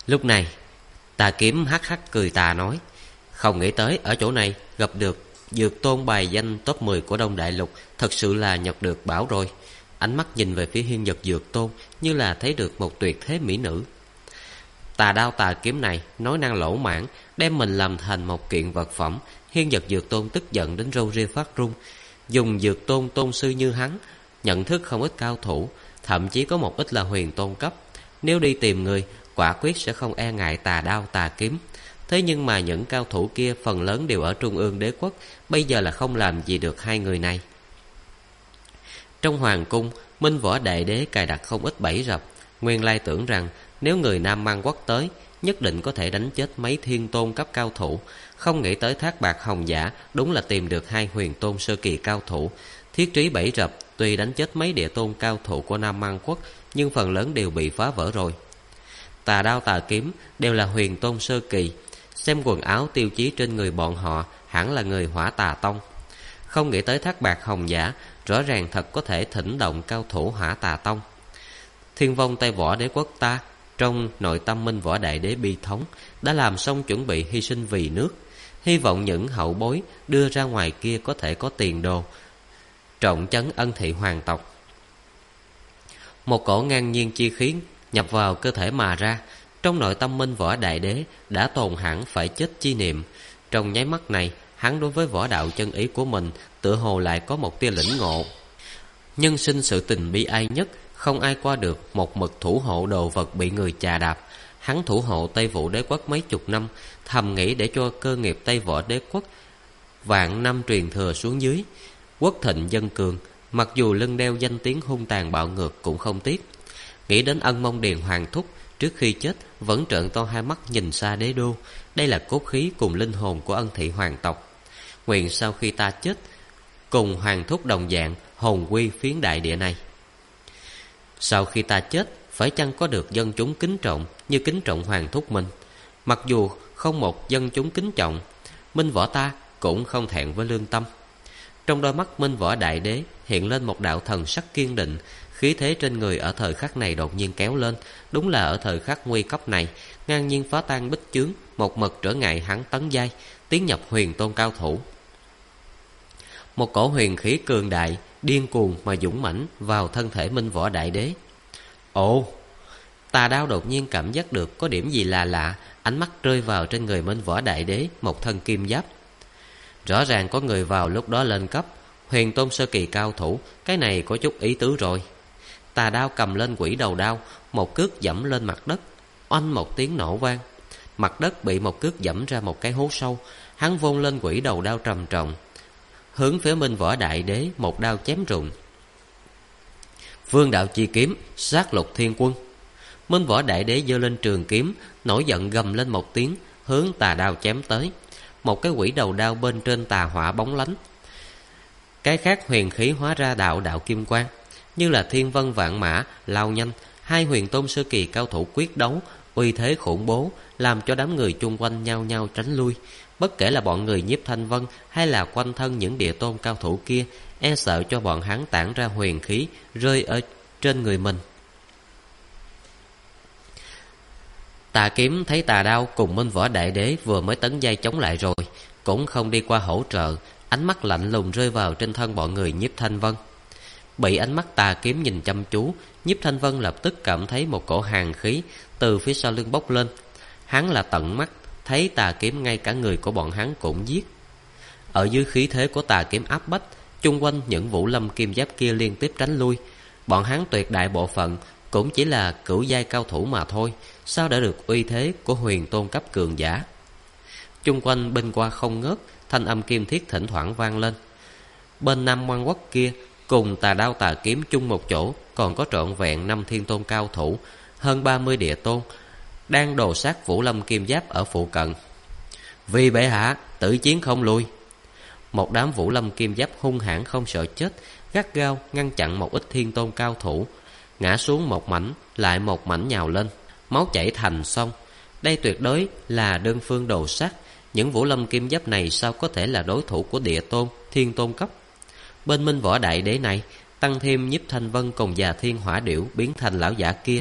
Lúc này Tà Kiếm hắc hắc cười tà nói: không nghĩ tới ở chỗ này gặp được Dược Tôn bài danh top 10 của Đông Đại Lục, thật sự là nhặt được bảo rồi. Ánh mắt nhìn về phía Hiên Nhật Dược Tôn như là thấy được một tuyệt thế mỹ nữ. Tà đao tà kiếm này nói năng lỗ mãng, đem mình làm thành một kiện vật phẩm. Hiên Nhật Dược Tôn tức giận đến râu ria phát run. Dùng Dược Tôn tôn sư như hắn, nhận thức không ít cao thủ, thậm chí có một ít là huyền tôn cấp. Nếu đi tìm người, quả quyết sẽ không e ngại tà đao tà kiếm. Thế nhưng mà những cao thủ kia phần lớn đều ở Trung ương Đế quốc, bây giờ là không làm gì được hai người này. Trong hoàng cung, Minh Võ Đại Đế cài đặt không ít bẫy rập. Nguyên lai tưởng rằng nếu người Nam Mang Quốc tới, nhất định có thể đánh chết mấy thiên tôn cấp cao thủ. Không nghĩ tới Thác Bạt Hồng Giả đúng là tìm được hai huyền tôn sơ kỳ cao thủ. Thiết trí bẫy rập tuy đánh chết mấy địa tôn cao thủ của Nam Mang Quốc, nhưng phần lớn đều bị phá vỡ rồi. Tà đao tà kiếm đều là huyền tôn sơ kỳ. Xem quần áo tiêu chí trên người bọn họ, hẳn là người Hỏa Tà Tông. Không nghĩ tới Thác Bạt Hồng Giả rõ ràng thật có thể thỉnh động cao thủ Hỏa Tà Tông. Thiên vong Tây Võ Đế quốc ta, trong nội tâm Minh Võ Đại Đế bi thống, đã làm xong chuẩn bị hy sinh vì nước. Hy vọng những hậu bối đưa ra ngoài kia có thể có tiền đồ, trọng trấn ân thị hoàng tộc. Một cổ ngang nhiên chi khí nhập vào cơ thể mà ra. Trong nội tâm Minh Võ Đại Đế đã tồn hẳn phải chết chi niệm. Trong nháy mắt này, hắn đối với võ đạo chân ý của mình tựa hồ lại có một tia lĩnh ngộ. Nhân sinh sự tình bi ai nhất, không ai qua được một mực thủ hộ đồ vật bị người chà đạp. Hắn thủ hộ Tây Vũ Đế quốc mấy chục năm, thầm nghĩ để cho cơ nghiệp Tây Võ Đế quốc vạn năm truyền thừa xuống dưới, quốc thịnh dân cường, mặc dù lưng đeo danh tiếng hung tàn bạo ngược cũng không tiếc. Nghĩ đến Ân Mông Điền hoàng thúc trước khi chết vẫn trợn to hai mắt nhìn xa đế đô. Đây là cốt khí cùng linh hồn của ân thị hoàng tộc. Nguyện sau khi ta chết, cùng hoàng thúc đồng dạng hồn quy phiến đại địa này. Sau khi ta chết, phải chăng có được dân chúng kính trọng như kính trọng hoàng thúc mình? Mặc dù không một dân chúng kính trọng, Minh Võ ta cũng không thẹn với lương tâm. Trong đôi mắt Minh Võ Đại Đế hiện lên một đạo thần sắc kiên định. Khí thế trên người ở thời khắc này đột nhiên kéo lên. Đúng là ở thời khắc nguy cấp này, ngang nhiên phá tan bích chướng, một mực trở ngại hắn tấn giai, tiến nhập huyền tôn cao thủ. Một cổ huyền khí cường đại, điên cuồng mà dũng mãnh vào thân thể Minh Võ Đại Đế. Ồ! Tà đao đột nhiên cảm giác được có điểm gì là lạ, ánh mắt rơi vào trên người Minh Võ Đại Đế, một thân kim giáp. Rõ ràng có người vào lúc đó lên cấp huyền tôn sơ kỳ cao thủ, cái này có chút ý tứ rồi. Tà đao cầm lên quỷ đầu đao, một cước dẫm lên mặt đất, oanh một tiếng nổ vang. Mặt đất bị một cước dẫm ra một cái hố sâu. Hắn vung lên quỷ đầu đao trầm trọng, hướng phía Minh Võ Đại Đế một đao chém rụng. Vương đạo chi kiếm, sát lục thiên quân. Minh Võ Đại Đế giơ lên trường kiếm, nổi giận gầm lên một tiếng, hướng tà đao chém tới. Một cái quỷ đầu đao bên trên tà hỏa bóng lánh, cái khác huyền khí hóa ra đạo đạo kim quang, như là thiên vân vạn mã lao nhanh. Hai huyền tôn sơ kỳ cao thủ quyết đấu, uy thế khủng bố, làm cho đám người chung quanh nhao nhao tránh lui. Bất kể là bọn người Nhiếp Thanh Vân hay là quanh thân những địa tôn cao thủ kia, e sợ cho bọn hắn tản ra huyền khí rơi ở trên người mình. Tà kiếm thấy tà đao cùng Minh Võ Đại Đế vừa mới tấn giai chống lại rồi, cũng không đi qua hỗ trợ, ánh mắt lạnh lùng rơi vào trên thân bọn người Nhiếp Thanh Vân. Bị ánh mắt tà kiếm nhìn chăm chú, Nhiếp Thanh Vân lập tức cảm thấy một cổ hàn khí từ phía sau lưng bốc lên. Hắn là tận mắt thấy tà kiếm ngay cả người của bọn hắn cũng giết. Ở dưới khí thế của tà kiếm áp bách, chung quanh những vũ lâm kim giáp kia liên tiếp tránh lui. Bọn hắn tuyệt đại bộ phận cũng chỉ là cửu giai cao thủ mà thôi, sao đã được uy thế của huyền tôn cấp cường giả. Chung quanh binh qua không ngớt, thanh âm kim thiết thỉnh thoảng vang lên. Bên Nam Quan Quốc kia, cùng tà đao tà kiếm chung một chỗ, còn có trọn vẹn 5 thiên tôn cao thủ, hơn 30 địa tôn, đang đồ sát vũ lâm kim giáp ở phụ cận. Vì bệ hạ, tử chiến không lui. Một đám vũ lâm kim giáp hung hãn không sợ chết, gắt gao ngăn chặn một ít thiên tôn cao thủ. Ngã xuống một mảnh, lại một mảnh nhào lên, máu chảy thành sông. Đây tuyệt đối là đơn phương đồ sát. Những vũ lâm kim giáp này sao có thể là đối thủ của địa tôn, thiên tôn cấp. Bên Minh Võ Đại Đế này, tăng thêm Nhiếp Thanh Vân cùng già thiên hỏa điểu biến thành lão giả kia,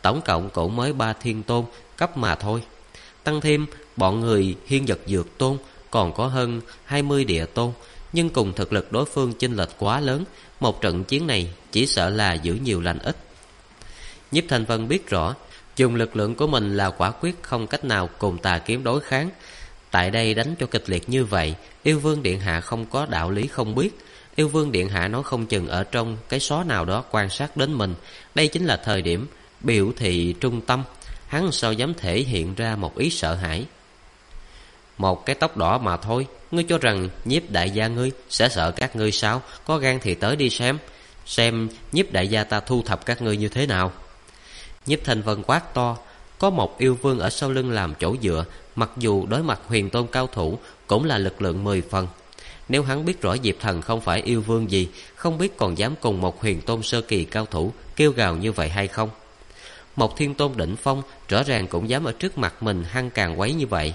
tổng cộng cũng mới 3 thiên tôn cấp mà thôi. Tăng thêm bọn người Hiên Vật Dược Tôn còn có hơn 20 địa tôn, nhưng cùng thực lực đối phương chênh lệch quá lớn, một trận chiến này chỉ sợ là giữ nhiều lành ít. Nhiếp Thanh Vân biết rõ, dùng lực lượng của mình là quả quyết không cách nào cùng tà kiếm đối kháng. Tại đây đánh cho kịch liệt như vậy, Yêu Vương Điện Hạ không có đạo lý không biết. Yêu Vương Điện Hạ nói không chừng ở trong cái xó nào đó quan sát đến mình. Đây chính là thời điểm biểu thị trung tâm. Hắn sao dám thể hiện ra một ý sợ hãi. Một cái tóc đỏ mà thôi, ngươi cho rằng Nhiếp đại gia ngươi sẽ sợ các ngươi sao? Có gan thì tới đi xem Nhiếp đại gia ta thu thập các ngươi như thế nào. Nhiếp Thanh Vân quát to. Có một yêu vương ở sau lưng làm chỗ dựa, mặc dù đối mặt huyền tôn cao thủ cũng là lực lượng 10 phần. Nếu hắn biết rõ Diệp Thần không phải yêu vương gì, không biết còn dám cùng một huyền tôn sơ kỳ cao thủ kêu gào như vậy hay không. Một thiên tôn đỉnh phong rõ ràng cũng dám ở trước mặt mình hăng càng quấy như vậy.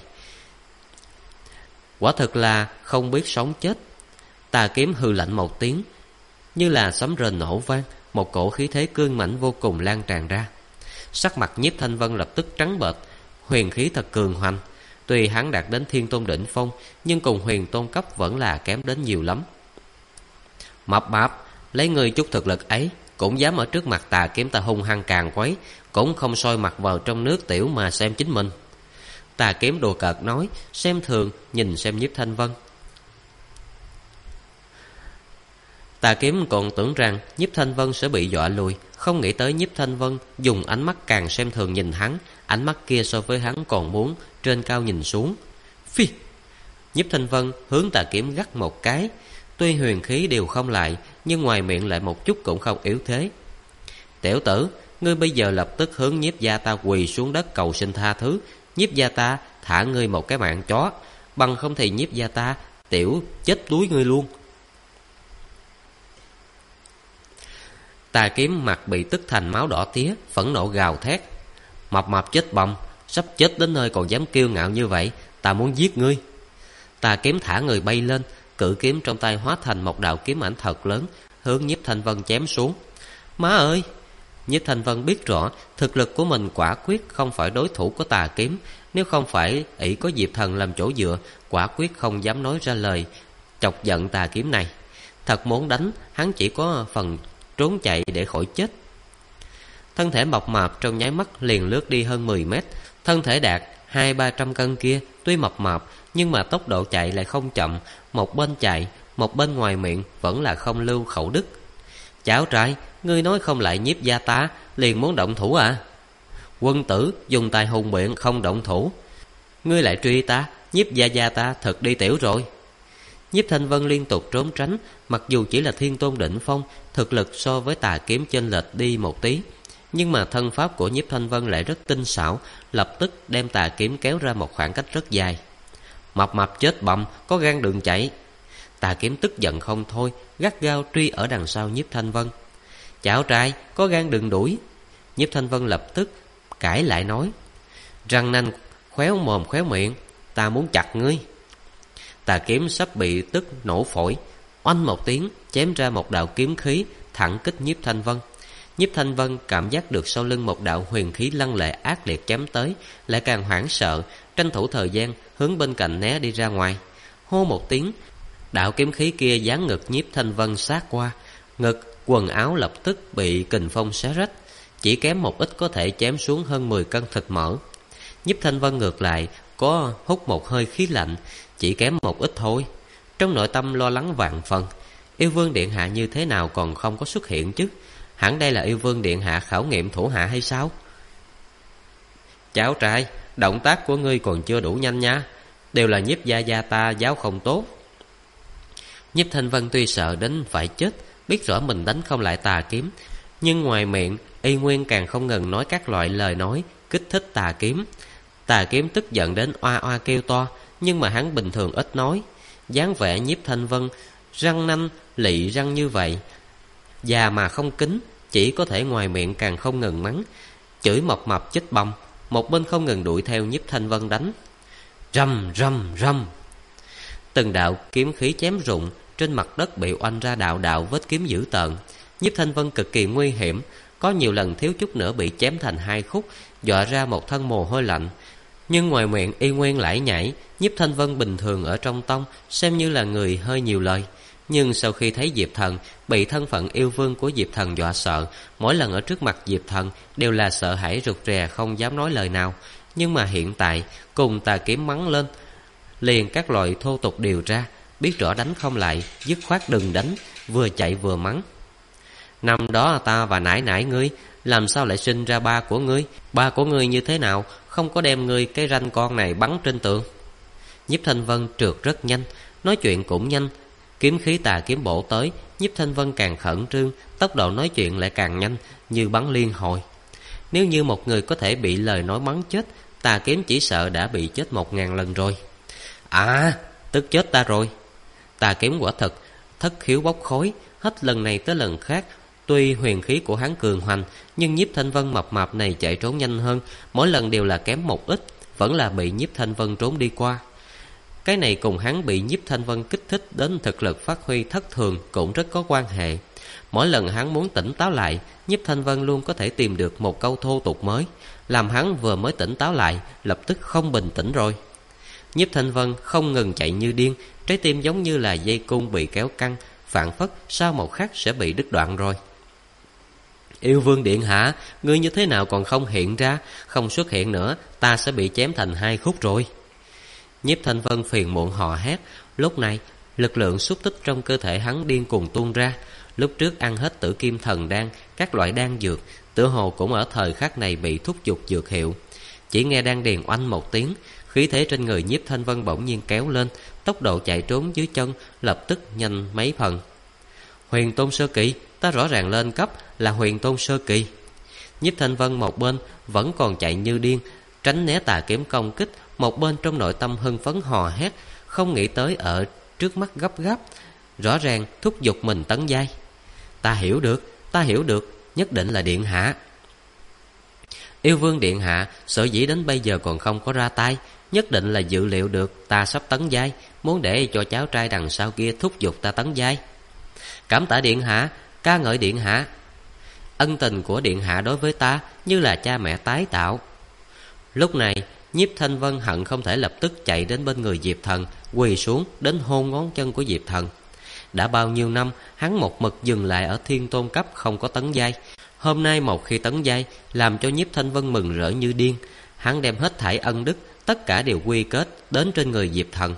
Quả thực là không biết sống chết. Tà kiếm hừ lạnh một tiếng, như là sấm rền nổ vang, một cổ khí thế cương mãnh vô cùng lan tràn ra. Sắc mặt Nhiếp Thanh Vân lập tức trắng bệch. Huyền khí thật cường hoành. Tuy hắn đạt đến thiên tôn đỉnh phong, nhưng cùng huyền tôn cấp vẫn là kém đến nhiều lắm. Mập mạp, lấy ngươi chút thực lực ấy, cũng dám ở trước mặt tà kiếm ta hung hăng càng quấy, cũng không soi mặt vào trong nước tiểu mà xem chính mình. Tà kiếm đùa cợt nói, xem thường nhìn xem Nhiếp Thanh Vân. Tà kiếm còn tưởng rằng Nhiếp Thanh Vân sẽ bị dọa lùi, không nghĩ tới Nhiếp Thanh Vân dùng ánh mắt càng xem thường nhìn hắn. Ánh mắt kia so với hắn còn muốn trên cao nhìn xuống. Phi! Nhiếp Thanh Vân hướng tà kiếm gắt một cái. Tuy huyền khí đều không lại, nhưng ngoài miệng lại một chút cũng không yếu thế. Tiểu tử, ngươi bây giờ lập tức hướng Nhiếp gia ta quỳ xuống đất cầu xin tha thứ. Nhiếp gia ta thả ngươi một cái mạng chó, bằng không thì Nhiếp gia ta tiểu chết đuối ngươi luôn. Tà kiếm mặt bị tức thành máu đỏ tía, phẫn nộ gào thét. Mập mạp chết bầm, sắp chết đến nơi còn dám kiêu ngạo như vậy, ta muốn giết ngươi. Tà kiếm thả người bay lên, cự kiếm trong tay hóa thành một đạo kiếm ảnh thật lớn, hướng Nhiếp Thanh Vân chém xuống. Má ơi! Nhiếp Thanh Vân biết rõ thực lực của mình quả quyết không phải đối thủ của tà kiếm. Nếu không phải ỷ có Diệp Thần làm chỗ dựa, quả quyết không dám nói ra lời chọc giận tà kiếm này. Thật muốn đánh, hắn chỉ có phần trốn chạy để khỏi chết. Thân thể mập mạp trong nháy mắt liền lướt đi hơn 10 mét. Thân thể đạt 200-300 cân kia tuy mập mạp, nhưng mà tốc độ chạy lại không chậm. Một bên chạy, một bên ngoài miệng vẫn là không lưu khẩu đức. Cháu trai, ngươi nói không lại Nhiếp gia ta, liền muốn động thủ à? Quân tử dùng tài hùng biện không động thủ, ngươi lại truy ta, Nhiếp gia ta thật đi tiểu rồi. Nhiếp Thanh Vân liên tục trốn tránh, mặc dù chỉ là thiên tôn đỉnh phong, thực lực so với tà kiếm chênh lệch đi một tí, nhưng mà thân pháp của Nhiếp Thanh Vân lại rất tinh xảo, lập tức đem tà kiếm kéo ra một khoảng cách rất dài. Mập mạp chết bầm, có gan đừng chạy. Tà kiếm tức giận không thôi, gắt gao truy ở đằng sau Nhiếp Thanh Vân. Cháu trai, có gan đừng đuổi. Nhiếp Thanh Vân lập tức cãi lại nói, răng nanh khéo mồm khéo miệng, ta muốn chặt ngươi. Tà kiếm sắp bị tức nổ phổi, oanh một tiếng chém ra một đạo kiếm khí thẳng kích Nhiếp Thanh Vân. Nhiếp Thanh Vân cảm giác được sau lưng một đạo huyền khí lăng lệ ác liệt chém tới, lại càng hoảng sợ, tranh thủ thời gian hướng bên cạnh né đi ra ngoài. Hô một tiếng, đạo kiếm khí kia giáng ngực Nhiếp Thanh Vân sát qua, ngực quần áo lập tức bị kình phong xé rách, chỉ kém một ít có thể chém xuống hơn 10 cân thịt mỡ. Nhiếp Thanh Vân ngược lại có hút một hơi khí lạnh, chỉ kém một ít thôi. Trong nội tâm lo lắng vạn phần, Yêu Vương Điện Hạ như thế nào còn không có xuất hiện chứ? Hẳn đây là Yêu Vương Điện Hạ khảo nghiệm thủ hạ hay sao? Cháu trai, động tác của ngươi còn chưa đủ nhanh nha, đều là Nhiếp gia ta giáo không tốt. Nhiếp Thanh Vân tuy sợ đến phải chết, biết rõ mình đánh không lại tà kiếm, nhưng ngoài miệng y nguyên càng không ngừng nói các loại lời nói kích thích tà kiếm. Tà kiếm tức giận đến oa oa kêu to, nhưng mà hắn bình thường ít nói. Dáng vẻ Nhiếp Thanh Vân răng nanh lị răng như vậy, già mà không kính, chỉ có thể ngoài miệng càng không ngừng mắng, chửi mập mập chết bầm, một bên không ngừng đuổi theo Nhiếp Thanh Vân đánh. Rầm rầm rầm, từng đạo kiếm khí chém rụng, trên mặt đất bị oanh ra đạo đạo vết kiếm dữ tợn. Nhiếp Thanh Vân cực kỳ nguy hiểm, có nhiều lần thiếu chút nữa bị chém thành hai khúc, dọa ra một thân mồ hôi lạnh. Nhưng ngoài miệng y nguyên lải nhải. Nhiếp Thanh Vân bình thường ở trong tông xem như là người hơi nhiều lời, nhưng sau khi thấy Diệp Thần, bị thân phận yêu vương của Diệp Thần dọa sợ, mỗi lần ở trước mặt Diệp Thần đều là sợ hãi rụt rè, không dám nói lời nào. Nhưng mà hiện tại cùng tà kiếm mắng lên, liền các loại thô tục đều ra, biết rõ đánh không lại, dứt khoát đừng đánh, vừa chạy vừa mắng. Năm đó ta và nải nải ngươi, làm sao lại sinh ra ba của ngươi? Ba của ngươi như thế nào, không có đem ngươi cái ranh con này bắn trên tường? Nhiếp Thanh Vân trượt rất nhanh, nói chuyện cũng nhanh. Kiếm khí tà kiếm bổ tới, Nhiếp Thanh Vân càng khẩn trương, tốc độ nói chuyện lại càng nhanh, như bắn liên hồi. Nếu như một người có thể bị lời nói bắn chết, tà kiếm chỉ sợ đã bị chết 1000 lần rồi. À, tức chết ta rồi. Tà kiếm quả thật thất khiếu bốc khói, hết lần này tới lần khác. Tuy huyền khí của hắn cường hoành, nhưng Nhiếp Thanh Vân mập mạp này chạy trốn nhanh hơn, mỗi lần đều là kém một ít, vẫn là bị Nhiếp Thanh Vân trốn đi qua. Cái này cùng hắn bị Nhiếp Thanh Vân kích thích đến thực lực phát huy thất thường cũng rất có quan hệ. Mỗi lần hắn muốn tỉnh táo lại, Nhiếp Thanh Vân luôn có thể tìm được một câu thô tục mới, làm hắn vừa mới tỉnh táo lại, lập tức không bình tĩnh rồi. Nhiếp Thanh Vân không ngừng chạy như điên, trái tim giống như là dây cung bị kéo căng, phảng phất sau một khắc sẽ bị đứt đoạn rồi. Yêu vương điện hạ, ngươi như thế nào còn không hiện ra? Không xuất hiện nữa, ta sẽ bị chém thành hai khúc rồi. Nhiếp Thanh Vân phiền muộn hò hét. Lúc này lực lượng xúc tích trong cơ thể hắn điên cuồng tuôn ra. Lúc trước ăn hết tử kim thần đan, các loại đan dược, tựa hồ cũng ở thời khắc này bị thúc giục dược hiệu. Chỉ nghe đan điền oanh một tiếng, khí thế trên người Nhiếp Thanh Vân bỗng nhiên kéo lên, tốc độ chạy trốn dưới chân lập tức nhanh mấy phần. Huyền Tôn Sơ Kỳ, ta rõ ràng lên cấp là Huyền Tôn Sơ Kỳ. Nhiếp Thanh Vân một bên vẫn còn chạy như điên, tránh né tà kiếm công kích, một bên trong nội tâm hưng phấn hò hét, không nghĩ tới ở trước mắt gấp gáp, rõ ràng thúc giục mình tấn giai. Ta hiểu được, nhất định là điện hạ. Yêu vương điện hạ sở dĩ đến bây giờ còn không có ra tay, nhất định là dự liệu được ta sắp tấn giai, muốn để cho cháu trai đằng sau kia thúc giục ta tấn giai. Cảm tạ điện hạ, ca ngợi điện hạ. Ân tình của điện hạ đối với ta như là cha mẹ tái tạo. Lúc này Nhiếp Thanh Vân hận không thể lập tức chạy đến bên người Diệp Thần, quỳ xuống đến hôn ngón chân của Diệp Thần. Đã bao nhiêu năm hắn một mực dừng lại ở thiên tôn cấp, không có tấn giai. Hôm nay một khi tấn giai, làm cho Nhiếp Thanh Vân mừng rỡ như điên. Hắn đem hết thảy ân đức tất cả đều quy kết đến trên người Diệp Thần.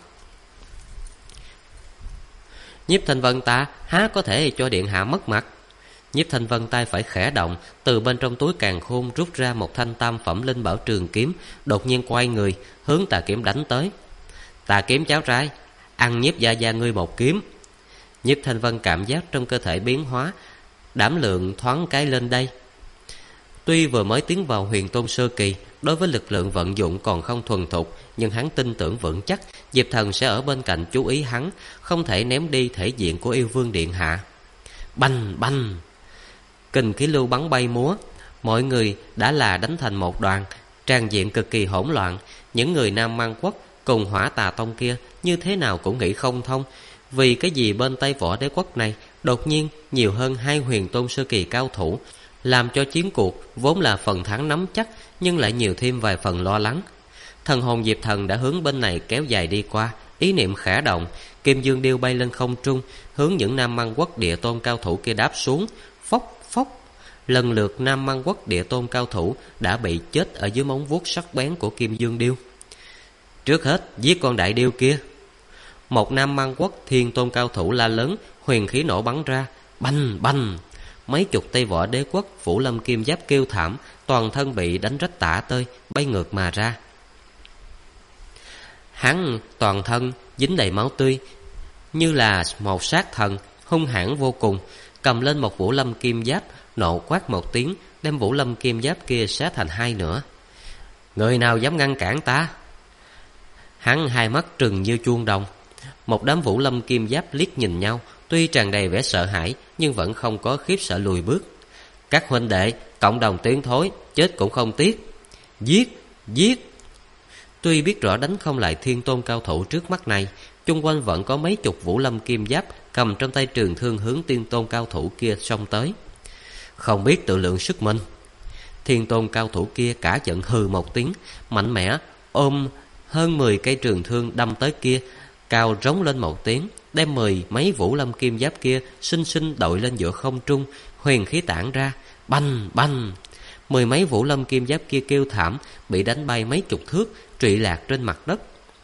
Nhiếp Thanh Vân ta há có thể cho điện hạ mất mặt. Nhiếp Thanh Vân tay phải khẽ động, từ bên trong túi càn khôn rút ra một thanh tam phẩm linh bảo trường kiếm, đột nhiên quay người hướng tà kiếm đánh tới. Tà kiếm cháu trai, ăn Nhiếp gia gia ngươi một kiếm. Nhiếp Thanh Vân cảm giác trong cơ thể biến hóa, đảm lượng thoáng cái lên đây. Tuy vừa mới tiến vào Huyền Tôn Sơ Kỳ, đối với lực lượng vận dụng còn không thuần thục, nhưng hắn tin tưởng vững chắc Diệp Thần sẽ ở bên cạnh chú ý hắn, không thể ném đi thể diện của yêu vương điện hạ. Bành bành, kình khí lưu bắn bay múa, mọi người đã là đánh thành một đoàn, tràn diện cực kỳ hỗn loạn. Những người Nam Mang Quốc cùng Hỏa Tà Tông kia như thế nào cũng nghĩ không thông, vì cái gì bên Tây Võ Đế Quốc này đột nhiên nhiều hơn 2 Huyền Tôn Sơ Kỳ cao thủ, làm cho chiến cuộc vốn là phần thắng nắm chắc nhưng lại nhiều thêm vài phần lo lắng. Thần hồn Diệp Thần đã hướng bên này kéo dài đi qua, ý niệm khẽ động, kim dương điêu bay lên không trung, hướng những Nam Mang Quốc địa tôn cao thủ kia đáp xuống. Phốc phốc, lần lượt Nam Mang Quốc địa tôn cao thủ đã bị chết ở dưới móng vuốt sắc bén của kim dương điêu. Trước hết giết con đại điêu kia. Một Nam Mang Quốc thiên tôn cao thủ la lớn, huyền khí nổ bắn ra, bành bành. Mấy chục Tây Võ Đế Quốc Phủ Lâm Kim Giáp kêu thảm, toàn thân bị đánh rách tả tơi, bay ngược mà ra. Hắn toàn thân dính đầy máu tươi, như là một sát thần, hung hãn vô cùng, cầm lên một Vũ Lâm Kim Giáp, nộ quát một tiếng, đem Vũ Lâm Kim Giáp kia xé thành hai nửa. Người nào dám ngăn cản ta? Hắn hai mắt trừng như chuông đồng. Một đám Vũ Lâm Kim Giáp liếc nhìn nhau, tuy tràn đầy vẻ sợ hãi nhưng vẫn không có khiếp sợ lùi bước. Các huynh đệ cộng đồng tiến thối, chết cũng không tiếc. Giết, giết. Tuy biết rõ đánh không lại thiên tôn cao thủ trước mắt này, chung quanh vẫn có mấy chục Vũ Lâm Kim Giáp cầm trong tay trường thương hướng tiên tôn cao thủ kia xông tới. không biết tự lượng sức mình. Thiên tôn cao thủ kia cả giận hừ một tiếng, mạnh mẽ ôm hơn 10 cây trường thương đâm tới kia, cao rống lên một tiếng, đem 10 mấy vũ lâm kim giáp kia xinh xinh đội lên giữa không trung, huyền khí tản ra, bành bành. 10 mấy vũ lâm kim giáp kia kêu thảm, bị đánh bay mấy chục thước, trụy lạc trên mặt đất.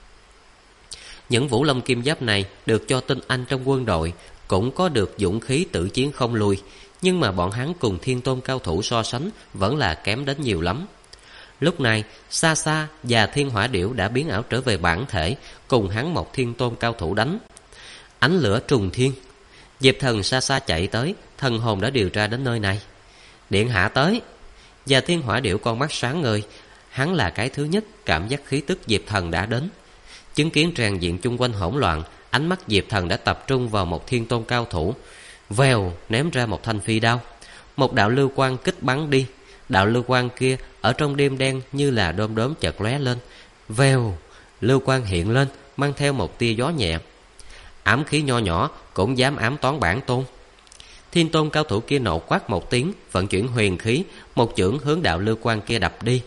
Những vũ lâm kim giáp này được cho tinh anh trong quân đội, cũng có được dũng khí tự chiến không lùi, nhưng mà bọn hắn cùng thiên tôn cao thủ so sánh vẫn là kém đến nhiều lắm. Lúc này xa xa và thiên hỏa điểu đã biến ảo trở về bản thể, cùng hắn một thiên tôn cao thủ đánh. Ánh lửa trùng thiên. Diệp Thần xa xa chạy tới, thần hồn đã điều tra đến nơi này. Điện hạ tới. Và thiên hỏa điểu con mắt sáng ngời, hắn là cái thứ nhất cảm giác khí tức Diệp Thần đã đến. Chứng kiến tràn diện chung quanh hỗn loạn, ánh mắt Diệp Thần đã tập trung vào một thiên tôn cao thủ. Vèo, ném ra một thanh phi đao. Một đạo lưu quang kích bắn đi. Đạo lưu quang kia ở trong đêm đen như là đom đóm chợt lóe lên. Vèo, lưu quang hiện lên, mang theo một tia gió nhẹ. Ám khí nho nhỏ cũng dám ám toán bản tôn. Thiên tôn cao thủ kia nộ quát một tiếng, vận chuyển huyền khí, một chưởng hướng đạo lưu quang kia đập đi.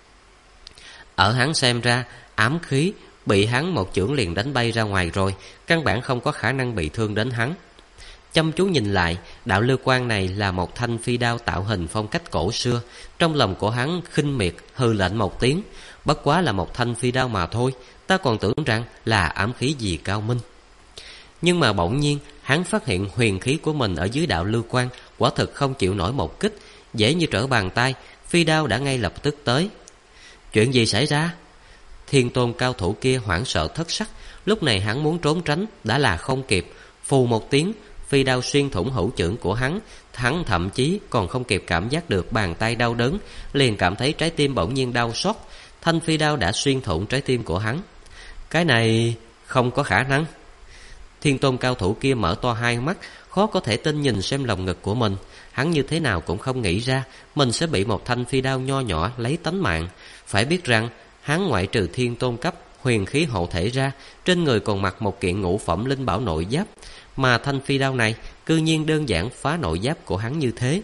Ở hắn xem ra, ám khí bị hắn một chưởng liền đánh bay ra ngoài rồi, căn bản không có khả năng bị thương đến hắn. Chăm chú nhìn lại, đạo lưu quang này là một thanh phi đao tạo hình phong cách cổ xưa. Trong lòng của hắn khinh miệt hừ lạnh một tiếng, bất quá là một thanh phi đao mà thôi, ta còn tưởng rằng là ám khí gì cao minh. Nhưng mà bỗng nhiên hắn phát hiện huyền khí của mình ở dưới đạo lưu quang quả thực không chịu nổi một kích, dễ như trở bàn tay, phi đao đã ngay lập tức tới. Chuyện gì xảy ra? Thiên tôn cao thủ kia hoảng sợ thất sắc. Lúc này hắn muốn trốn tránh đã là không kịp. Phù một tiếng, phi đao xuyên thủng hữu chưởng của hắn. Hắn thậm chí còn không kịp cảm giác được bàn tay đau đớn, liền cảm thấy trái tim bỗng nhiên đau xót. Thanh phi đao đã xuyên thủng trái tim của hắn. Cái này không có khả năng. Thiên tôn cao thủ kia mở to hai mắt, khó có thể tin nhìn xem lồng ngực của mình. Hắn như thế nào cũng không nghĩ ra mình sẽ bị một thanh phi đao nho nhỏ lấy tánh mạng. Phải biết rằng hắn ngoại trừ thiên tôn cấp huyền khí hộ thể ra, trên người còn mặc một kiện ngũ phẩm linh bảo nội giáp, mà thanh phi đao này cư nhiên đơn giản phá nội giáp của hắn như thế.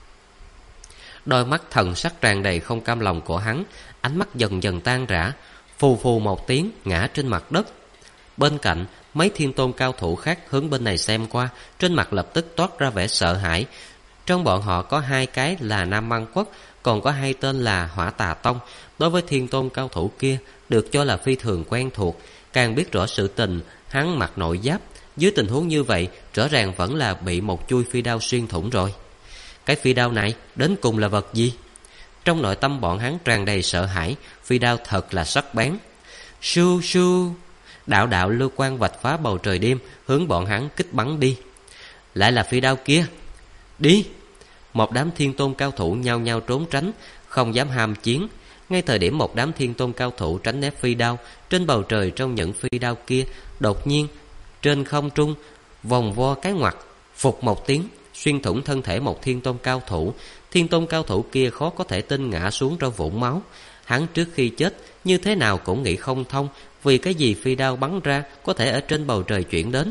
Đôi mắt thần sắc tràn đầy không cam lòng của hắn, ánh mắt dần dần tan rã, phù phù một tiếng ngã trên mặt đất. Bên cạnh mấy thiên tôn cao thủ khác hướng bên này xem qua, trên mặt lập tức toát ra vẻ sợ hãi. Trong bọn họ có 2 cái là Nam Măng Quốc, còn có 2 tên là Hỏa Tà Tông. Đối với thiên tôn cao thủ kia được cho là phi thường quen thuộc, càng biết rõ sự tình hắn mặc nội giáp. Dưới tình huống như vậy, rõ ràng vẫn là bị một chui phi đao xuyên thủng rồi. Cái phi đao này đến cùng là vật gì? Trong nội tâm bọn hắn tràn đầy sợ hãi, phi đao thật là sắc bén. Su su, đạo đạo lưu quang vạch phá bầu trời đêm, hướng bọn hắn kích bắn đi. Lại là phi đao kia. Đi! Một đám thiên tôn cao thủ nhao nhao trốn tránh, không dám ham chiến. Ngay thời điểm một đám thiên tôn cao thủ tránh né phi đao, trên bầu trời trong những phi đao kia, đột nhiên trên không trung vòng vo cái ngoặt, phụt một tiếng xuyên thủng thân thể một thiên tôn cao thủ. Thiên tôn cao thủ kia khó có thể tin ngã xuống trong vũng máu. Hắn trước khi chết như thế nào cũng nghĩ không thông, vì cái gì phi đao bắn ra có thể ở trên bầu trời chuyển đến.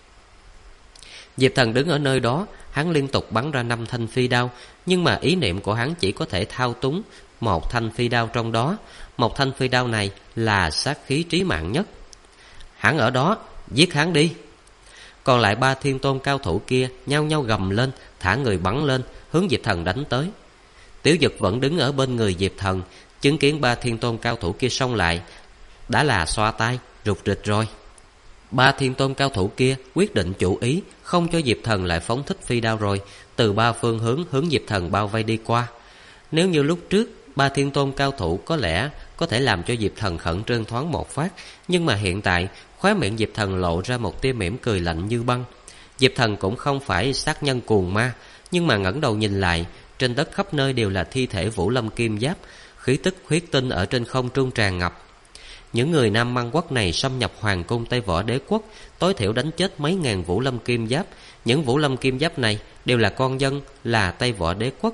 Diệp Thần đứng ở nơi đó, hắn liên tục bắn ra 5 thanh phi đao, nhưng mà ý niệm của hắn chỉ có thể thao túng một thanh phi đao trong đó. Một thanh phi đao này là sát khí trí mạng nhất. Hắn ở đó, giết hắn đi. Còn lại 3 thiên tôn cao thủ kia nhao nhao gầm lên, thả người bắn lên, hướng Diệp Thần đánh tới. Tiểu Dực vẫn đứng ở bên người Diệp Thần, chứng kiến 3 thiên tôn cao thủ kia xông lại, đã là xoa tay, rụt rịch rồi. 3 thiên tôn cao thủ kia quyết định chủ ý, không cho Diệp Thần lại phóng thích phi đao rồi, từ 3 phương hướng hướng Diệp Thần bao vây đi qua. Nếu như lúc trước 3 thiên tôn cao thủ có lẽ có thể làm cho Diệp Thần khẩn trương thoáng một phát, nhưng mà hiện tại khóe miệng Diệp Thần lộ ra một tia mỉm cười lạnh như băng. Diệp Thần cũng không phải sát nhân cuồng ma, nhưng mà ngẩng đầu nhìn lại, trên đất khắp nơi đều là thi thể vũ lâm kim giáp, khí tức huyết tinh ở trên không trung tràn ngập. Những người Nam Măng Quốc này xâm nhập hoàng cung Tây Võ Đế Quốc, tối thiểu đánh chết mấy ngàn vũ lâm kim giáp. Những vũ lâm kim giáp này đều là con dân là Tây Võ Đế Quốc.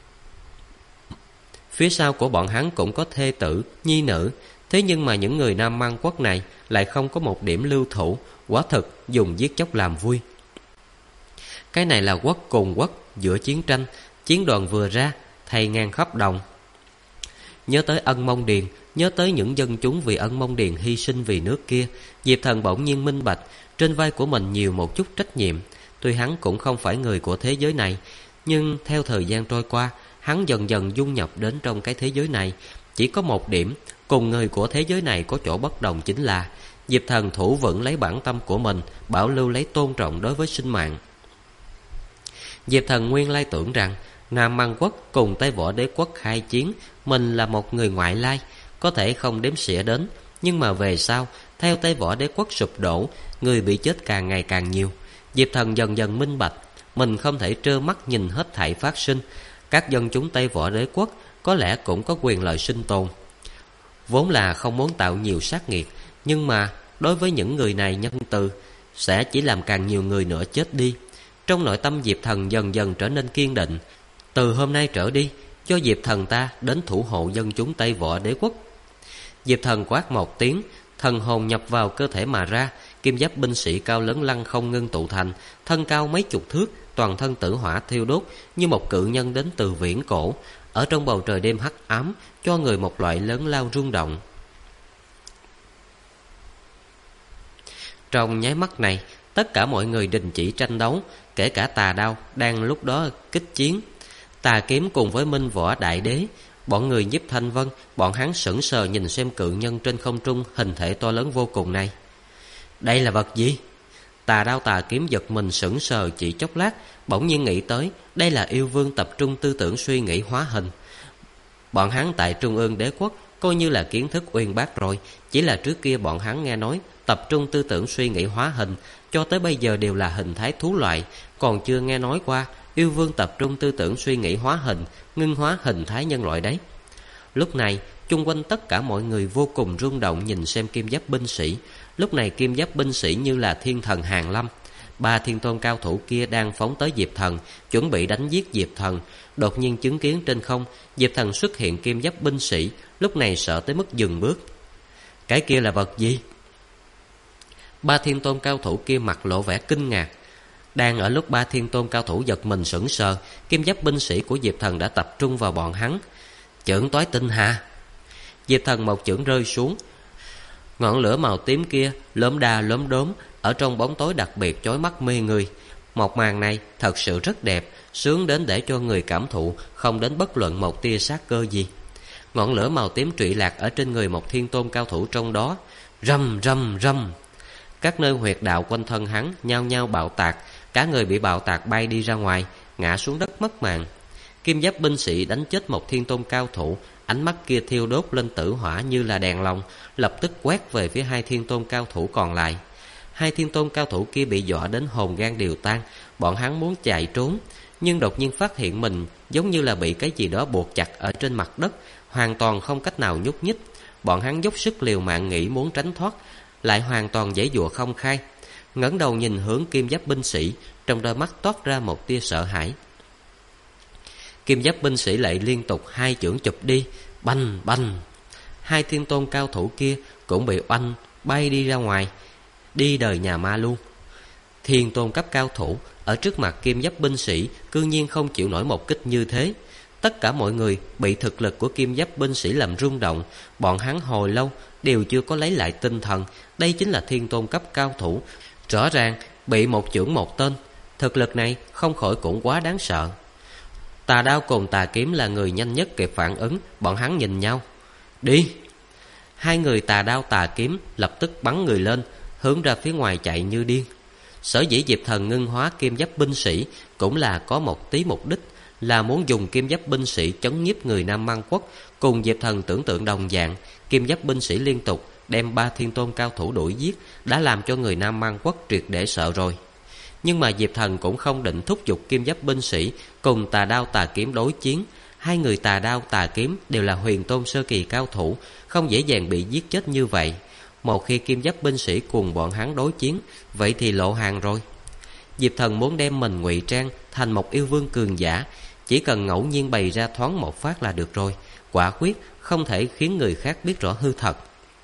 Phía sau của bọn hắn cũng có thê tử, nhi nữ. Thế nhưng mà những người Nam Măng Quốc này lại không có một điểm lưu thủ, quả thực dùng giết chóc làm vui. Cái này là quốc cùng quốc giữa chiến tranh, Chiến đoàn vừa ra, thay ngang khắp đồng. Nhớ tới Ân Mông Điền, nhớ tới những dân chúng vì Ân Mông Điền hy sinh vì nước kia, Diệp Thần bỗng nhiên minh bạch, trên vai của mình nhiều một chút trách nhiệm. Tuy hắn cũng không phải người của thế giới này, nhưng theo thời gian trôi qua, hắn dần dần dung nhập đến trong cái thế giới này. Chỉ có một điểm, cùng người của thế giới này có chỗ bất đồng, chính là Diệp Thần thủ vững lấy bản tâm của mình, bảo lưu lấy tôn trọng đối với sinh mạng. Diệp Thần nguyên lai tưởng rằng Nam Mang Quốc cùng Tây Võ Đế Quốc khai chiến, mình là một người ngoại lai, có thể không đếm xỉa đến. Nhưng mà về sau, theo Tây Võ Đế Quốc sụp đổ, người bị chết càng ngày càng nhiều. Diệp Thần dần dần minh bạch, mình không thể trơ mắt nhìn hết thảy phát sinh. Các dân chúng Tây Võ Đế Quốc có lẽ cũng có quyền lợi sinh tồn. Vốn là không muốn tạo nhiều sát nghiệt, nhưng mà đối với những người này nhân từ, sẽ chỉ làm càng nhiều người nữa chết đi. Trong nội tâm Diệp Thần dần dần trở nên kiên định. Từ hôm nay trở đi, cho Diệp Thần ta đến thủ hộ dân chúng Tây Võ Đế Quốc. Diệp Thần quát một tiếng, thần hồn nhập vào cơ thể mà ra. Kim giáp binh sĩ cao lớn lăng không ngưng tụ thành, thân cao mấy chục thước, toàn thân tử hỏa thiêu đốt, như một cự nhân đến từ viễn cổ. Ở trong bầu trời đêm hắc ám, cho người một loại lớn lao rung động. Trong nháy mắt này, tất cả mọi người đình chỉ tranh đấu, kể cả Tà Đao đang lúc đó kích chiến. Tà Kiếm cùng với Minh Võ Đại Đế, bọn người Nhiếp Thanh Vân, bọn hắn sững sờ nhìn xem cự nhân trên không trung hình thể to lớn vô cùng này. Đây là vật gì? Tà Đao Tà Kiếm giật mình sững sờ chỉ chốc lát, bỗng nhiên nghĩ tới đây là yêu vương tập trung tư tưởng suy nghĩ hóa hình. Bọn hắn tại Trung ương Đế Quốc coi như là kiến thức uyên bác rồi, chỉ là trước kia bọn hắn nghe nói tập trung tư tưởng suy nghĩ hóa hình, cho tới bây giờ đều là hình thái thú loại, còn chưa nghe nói qua yêu vương tập trung tư tưởng suy nghĩ hóa hình, ngưng hóa hình thái nhân loại đấy. Lúc này, chung quanh tất cả mọi người vô cùng rung động nhìn xem kim giáp binh sĩ. Lúc này kim giáp binh sĩ như là thiên thần hàng lâm. Ba thiên tôn cao thủ kia đang phóng tới Diệp Thần, chuẩn bị đánh giết Diệp Thần. Đột nhiên chứng kiến trên không, Diệp Thần xuất hiện kim giáp binh sĩ, lúc này sợ tới mức dừng bước. Cái kia là vật gì? Ba thiên tôn cao thủ kia mặt lộ vẻ kinh ngạc. Đang ở lúc ba thiên tôn cao thủ giật mình sững sờ, kim giáp binh sĩ của Diệp Thần đã tập trung vào bọn hắn. Chưởng Toái Tinh Hà. Diệp Thần một chưởng rơi xuống. Ngọn lửa màu tím kia lốm đa lốm đốm, ở trong bóng tối đặc biệt chói mắt mê người. Một màn này thật sự rất đẹp, sướng đến để cho người cảm thụ không đến bất luận một tia sát cơ gì. Ngọn lửa màu tím trụy lạc ở trên người một thiên tôn cao thủ trong đó. Rầm rầm rầm. Các nơi huyệt đạo quanh thân hắn nhao nhao bạo tạc, cả người bị bạo tạc bay đi ra ngoài, ngã xuống đất mất mạng. Kim giáp binh sĩ đánh chết một thiên tôn cao thủ, ánh mắt kia thiêu đốt lên tử hỏa như là đèn lồng, lập tức quét về phía hai thiên tôn cao thủ còn lại. Hai thiên tôn cao thủ kia bị dọa đến hồn gan đều tan, bọn hắn muốn chạy trốn, nhưng đột nhiên phát hiện mình giống như là bị cái gì đó buộc chặt ở trên mặt đất, hoàn toàn không cách nào nhúc nhích. Bọn hắn dốc sức liều mạng nghĩ muốn tránh thoát, lại hoàn toàn giãy giụa không khai. Ngẩng đầu nhìn hướng kim giáp binh sĩ, trong đôi mắt toát ra một tia sợ hãi. Kim giáp binh sĩ lại liên tục hai chưởng chụp đi, bành bành. Hai thiên tôn cao thủ kia cũng bị oanh bay đi ra ngoài, đi đời nhà ma luôn. Thiên tôn cấp cao thủ ở trước mặt kim giáp binh sĩ cư nhiên không chịu nổi một kích như thế. Tất cả mọi người bị thực lực của kim giáp binh sĩ làm rung động. Bọn hắn hồi lâu đều chưa có lấy lại tinh thần. Đây chính là thiên tôn cấp cao thủ, rõ ràng bị một chưởng một tên. Thực lực này không khỏi cũng quá đáng sợ. Tà Đao cùng Tà Kiếm là người nhanh nhất kịp phản ứng. Bọn hắn nhìn nhau. Đi. Hai người Tà Đao Tà Kiếm lập tức bắn người lên, hướng ra phía ngoài chạy như điên. Sở dĩ Diệp Thần ngưng hóa kim giáp binh sĩ cũng là có một tí mục đích, là muốn dùng kim giáp binh sĩ chấn nhiếp người Nam Mang Quốc. Cùng Diệp Thần tưởng tượng đồng dạng, kim giáp binh sĩ liên tục đem ba thiên tôn cao thủ đuổi giết, đã làm cho người Nam Mang Quốc triệt để sợ rồi. Nhưng mà Diệp Thần cũng không định thúc giục kim giáp binh sĩ cùng Tà Đao Tà Kiếm đối chiến. Hai người Tà Đao Tà Kiếm đều là huyền tôn sơ kỳ cao thủ, không dễ dàng bị giết chết như vậy. Một khi kim giáp binh sĩ cùng bọn hắn đối chiến, vậy thì lộ hàng rồi. Diệp Thần muốn đem mình ngụy trang thành một yêu vương cường giả, chỉ cần ngẫu nhiên bày ra thoáng một phát là được rồi, quả quyết không thể khiến người khác biết rõ hư thật.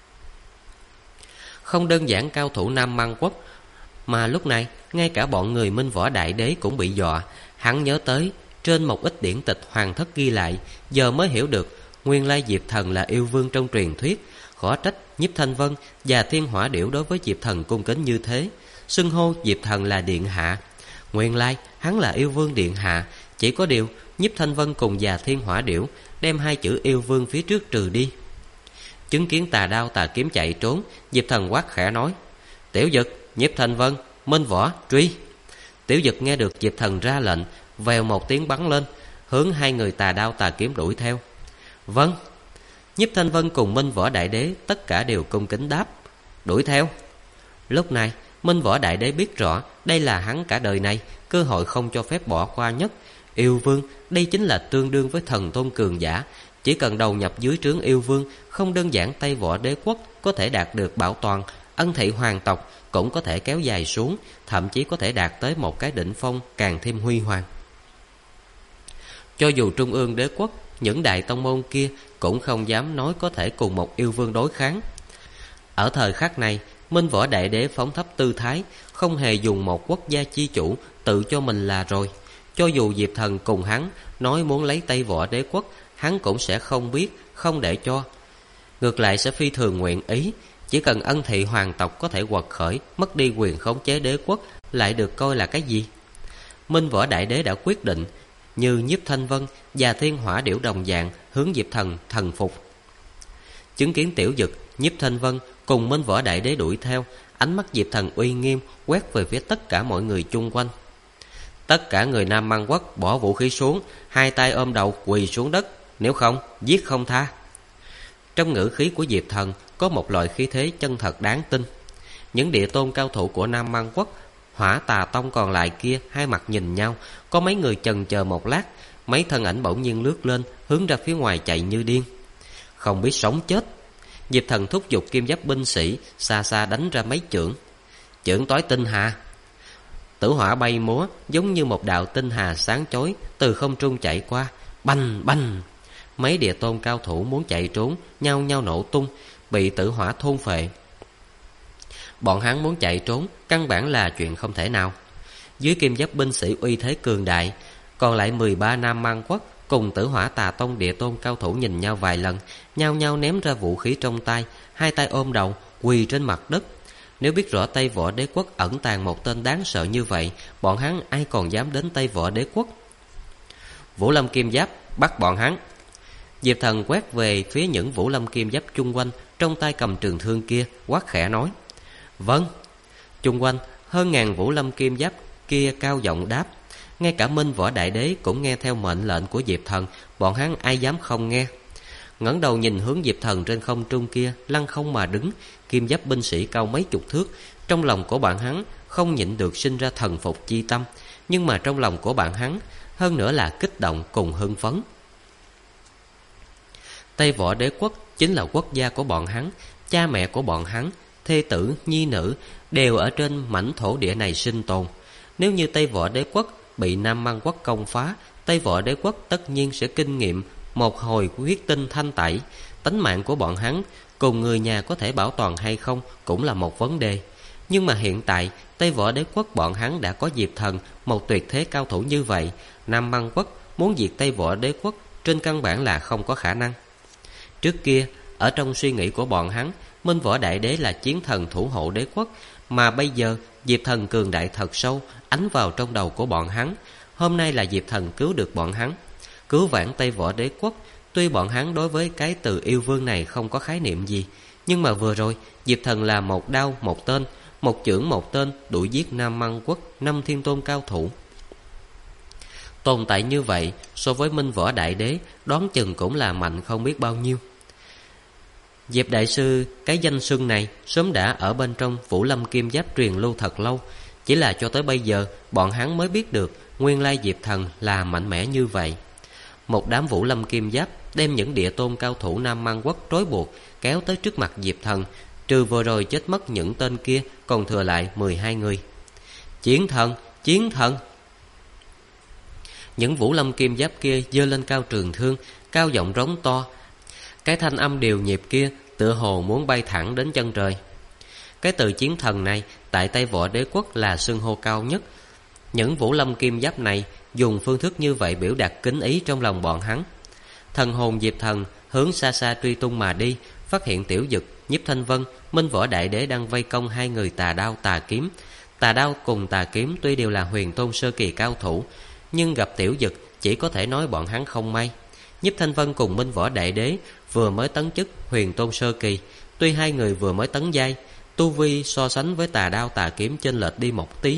Không đơn giản cao thủ Nam Mang Quốc, mà lúc này ngay cả bọn người Minh Võ Đại Đế cũng bị dọa. Hắn nhớ tới Trên một ít điển tịch hoàng thất ghi lại, giờ mới hiểu được nguyên lai Diệp Thần là yêu vương trong truyền thuyết. Khó trách Nhiếp Thanh Vân và Thiên Hỏa Điểu đối với Diệp Thần cung kính như thế, xưng hô Diệp Thần là điện hạ. Nguyên lai hắn là yêu vương điện hạ. Chỉ có điều Nhiếp Thanh Vân cùng và Thiên Hỏa Điểu đem hai chữ yêu vương phía trước trừ đi. Chứng kiến tà đao tà kiếm chạy trốn, Diệp Thần quát khẽ nói: Tiểu Dực, Nhiếp Thanh Vân, Minh Võ, truy. Tiểu Dực nghe được Diệp Thần ra lệnh, vèo một tiếng bắn lên, hướng hai người tà đao tà kiếm đuổi theo. Vâng. Nhiếp Thanh Vân cùng Minh Võ Đại Đế tất cả đều cung kính đáp: đuổi theo. Lúc này Minh Võ Đại Đế biết rõ đây là hắn cả đời này cơ hội không cho phép bỏ qua nhất. Yêu vương đây chính là tương đương với thần tôn cường giả. Chỉ cần đầu nhập dưới trướng yêu vương, không đơn giản Tây Võ Đế quốc có thể đạt được bảo toàn, ân thị hoàng tộc cũng có thể kéo dài xuống, thậm chí có thể đạt tới một cái đỉnh phong càng thêm huy hoàng. Cho dù Trung ương Đế quốc, những đại tông môn kia cũng không dám nói có thể cùng một yêu vương đối kháng. Ở thời khắc này, Minh Võ Đại Đế phóng thấp tư thái, không hề dùng một quốc gia chi chủ tự cho mình là rồi. Cho dù Diệp Thần cùng hắn nói muốn lấy Tây Võ Đế quốc, hắn cũng sẽ không biết, không để cho. Ngược lại sẽ phi thường nguyện ý. Chỉ cần ân thị hoàng tộc có thể quật khởi, mất đi quyền khống chế đế quốc, lại được coi là cái gì? Minh Võ Đại Đế đã quyết định, như Nhiếp Thanh Vân và Thiên Hỏa Điểu đồng dạng hướng Diệp Thần thần phục. Chứng kiến Tiểu Dực, Nhiếp Thanh Vân cùng Minh Võ Đại Đế đuổi theo, ánh mắt Diệp Thần uy nghiêm quét về phía tất cả mọi người chung quanh. Tất cả người Nam Man Quốc bỏ vũ khí xuống, hai tay ôm đầu quỳ xuống đất, nếu không giết không tha. Trong ngữ khí của Diệp Thần có một loại khí thế chân thật đáng tin. Những địa tôn cao thủ của Nam Man Quốc, Hỏa Tà Tông còn lại kia hai mặt nhìn nhau, có mấy người chần chờ một lát, mấy thân ảnh bỗng nhiên lướt lên, hướng ra phía ngoài chạy như điên. Không biết sống chết, Diệp Thần thúc giục kim giáp binh sĩ xa xa đánh ra mấy chưởng. Chưởng tối tinh hà. Tử hỏa bay múa giống như một đạo tinh hà sáng chói từ không trung chạy qua, bành bành. Mấy địa tôn cao thủ muốn chạy trốn, nhao nhao nổ tung, bị tử hỏa thôn phệ. Bọn hắn muốn chạy trốn căn bản là chuyện không thể nào. Dưới kim giáp binh sĩ uy thế cường đại, còn lại 13 Nam Man Quốc cùng Tử Hỏa Tà Tông địa tôn cao thủ nhìn nhau vài lần, nhao nhao ném ra vũ khí trong tay, hai tay ôm đầu quỳ trên mặt đất. Nếu biết rõ Tây Võ Đế quốc ẩn tàng một tên đáng sợ như vậy, bọn hắn ai còn dám đến Tây Võ Đế quốc? Vũ Lâm Kim Giáp bắt bọn hắn. Diệp Thần quét về phía những Vũ Lâm Kim Giáp chung quanh, trong tay cầm trường thương kia, quát khẽ nói: Vâng. Chung quanh hơn ngàn Vũ Lâm Kim Giáp kia cao giọng đáp. Ngay cả Minh Võ Đại Đế cũng nghe theo mệnh lệnh của Diệp Thần, bọn hắn ai dám không nghe. Ngẩng đầu nhìn hướng Diệp Thần trên không trung kia lăng không mà đứng, kim giáp binh sĩ cao mấy chục thước. Trong lòng của bạn hắn không nhịn được sinh ra thần phục chi tâm, nhưng mà trong lòng của bạn hắn hơn nữa là kích động cùng hưng phấn. Tây Võ Đế quốc chính là quốc gia của bọn hắn, cha mẹ của bọn hắn, thê tử, nhi nữ đều ở trên mảnh thổ địa này sinh tồn. Nếu như Tây Võ Đế quốc bị Nam Man Quốc công phá, Tây Võ Đế quốc tất nhiên sẽ kinh nghiệm một hồi huyết tinh thanh tẩy. Tánh mạng của bọn hắn cùng người nhà có thể bảo toàn hay không cũng là một vấn đề. Nhưng mà hiện tại Tây Võ Đế quốc bọn hắn đã có Diệp Thần, một tuyệt thế cao thủ như vậy. Nam Man Quốc muốn diệt Tây Võ Đế quốc trên căn bản là không có khả năng. Trước kia ở trong suy nghĩ của bọn hắn, Minh Võ Đại Đế là chiến thần thủ hộ đế quốc, mà bây giờ Diệp Thần cường đại thật sâu ánh vào trong đầu của bọn hắn. Hôm nay là Diệp Thần cứu được bọn hắn, cứu vãn Tây Võ Đế quốc. Tuy bọn hắn đối với cái từ yêu vương này không có khái niệm gì, nhưng mà vừa rồi Diệp Thần là một đao một tên, một chưởng một tên đuổi giết Nam Man Quốc 5 thiên tôn cao thủ. Tồn tại như vậy so với Minh Võ Đại Đế đoán chừng cũng là mạnh không biết bao nhiêu. Diệp Đại Sư cái danh xưng này sớm đã ở bên trong Vũ Lâm Kim Giáp truyền lưu thật lâu, chỉ là cho tới bây giờ bọn hắn mới biết được nguyên lai Diệp Thần là mạnh mẽ như vậy. Một đám Vũ Lâm Kim Giáp đem những địa tôn cao thủ Nam Man Quốc trói buộc kéo tới trước mặt Diệp Thần, trừ vừa rồi chết mất những tên kia, còn thừa lại 12 người. Chiến thần, chiến thần! Những Vũ Lâm Kim Giáp kia giơ lên cao trường thương, cao giọng rống to. Cái thanh âm điều nhịp kia tựa hồ muốn bay thẳng đến chân trời. Cái từ chiến thần này tại Tây Võ Đế quốc là xưng hô cao nhất. Những Vũ Lâm Kim Giáp này dùng phương thức như vậy biểu đạt kính ý trong lòng bọn hắn. Thần hồn Diệp Thần hướng xa xa truy tung mà đi, phát hiện Tiểu Dực, Nhiếp Thanh Vân, Minh Võ Đại Đế đang vây công hai người Tà Đao Tà Kiếm. Tà Đao cùng Tà Kiếm tuy đều là huyền tôn sơ kỳ cao thủ, nhưng gặp Tiểu Dực chỉ có thể nói bọn hắn không may. Nhiếp Thanh Vân cùng Minh Võ Đại Đế vừa mới tấn chức huyền tôn sơ kỳ, tuy hai người vừa mới tấn giai, tu vi so sánh với Tà Đao Tà Kiếm chênh lệch đi một tí.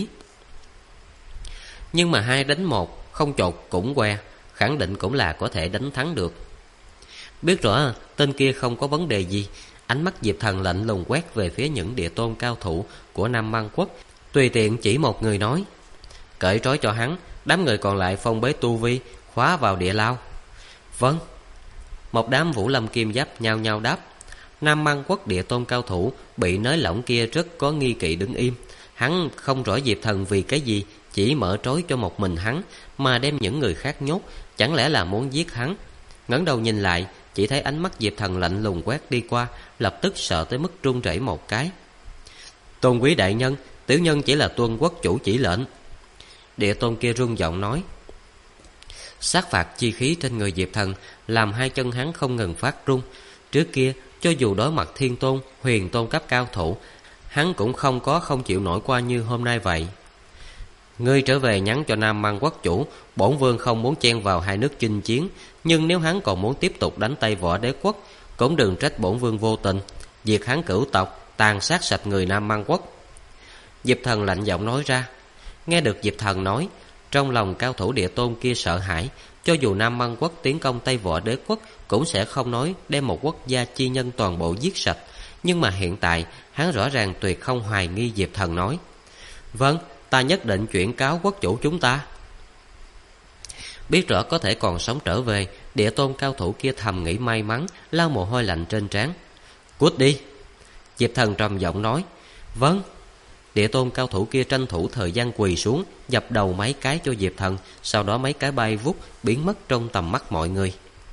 Nhưng mà 2 đánh 1, không chột cũng que, khẳng định cũng là có thể đánh thắng được. Biết rõ tên kia không có vấn đề gì, ánh mắt Diệp Thần lạnh lùng quét về phía những địa tôn cao thủ của Nam Mang Quốc, tùy tiện chỉ một người nói: cởi trói cho hắn, đám người còn lại phong bế tu vi, khóa vào địa lao. Vâng. Một đám Vũ Lâm Kim Giáp nhao nhao đáp. Nam Mang Quốc địa tôn cao thủ bị nới lỏng kia rất có nghi kỵ đứng im. Hắn không rõ Diệp Thần vì cái gì chỉ mở trói cho một mình hắn mà đem những người khác nhốt, chẳng lẽ là muốn giết hắn. Ngẩng đầu nhìn lại, chỉ thấy ánh mắt Diệp Thần lạnh lùng quét đi qua, lập tức sợ tới mức run rẩy một cái. Tôn quý đại nhân, tiểu nhân chỉ là tuân quốc chủ chỉ lệnh. Địa tôn kia run giọng nói. Sát phạt chi khí trên người Diệp Thần làm hai chân hắn không ngừng phát run. Trước kia cho dù đối mặt thiên tôn, huyền tôn cấp cao thủ, hắn cũng không chịu nổi qua như hôm nay vậy. Ngươi trở về nhắn cho Nam Mang Quốc chủ, bổn vương không muốn chen vào hai nước chinh chiến, nhưng nếu hắn còn muốn tiếp tục đánh Tây Võ Đế quốc, cũng đừng trách bổn vương vô tình, diệt hắn cửu tộc, tàn sát sạch người Nam Mang Quốc. Diệp Thần lạnh giọng nói ra. Nghe được Diệp Thần nói, trong lòng cao thủ địa tôn kia sợ hãi. Cho dù Nam Mang Quốc tiến công Tây Võ Đế quốc, cũng sẽ không nói đem một quốc gia chi nhân toàn bộ giết sạch. Nhưng mà hiện tại hắn rõ ràng tuyệt không hoài nghi Diệp Thần nói. Vâng, ta nhất định chuyển cáo quốc chủ chúng ta. Biết rõ có thể còn sống trở về, địa tôn cao thủ kia thầm nghĩ may mắn, lau mồ hôi lạnh trên trán. Cút đi. Diệp Thần trầm giọng nói. Vâng. Địa tôn cao thủ kia tranh thủ thời gian quỳ xuống, dập đầu mấy cái cho Diệp Thần, sau đó mấy cái bay vút biến mất trong tầm mắt mọi người.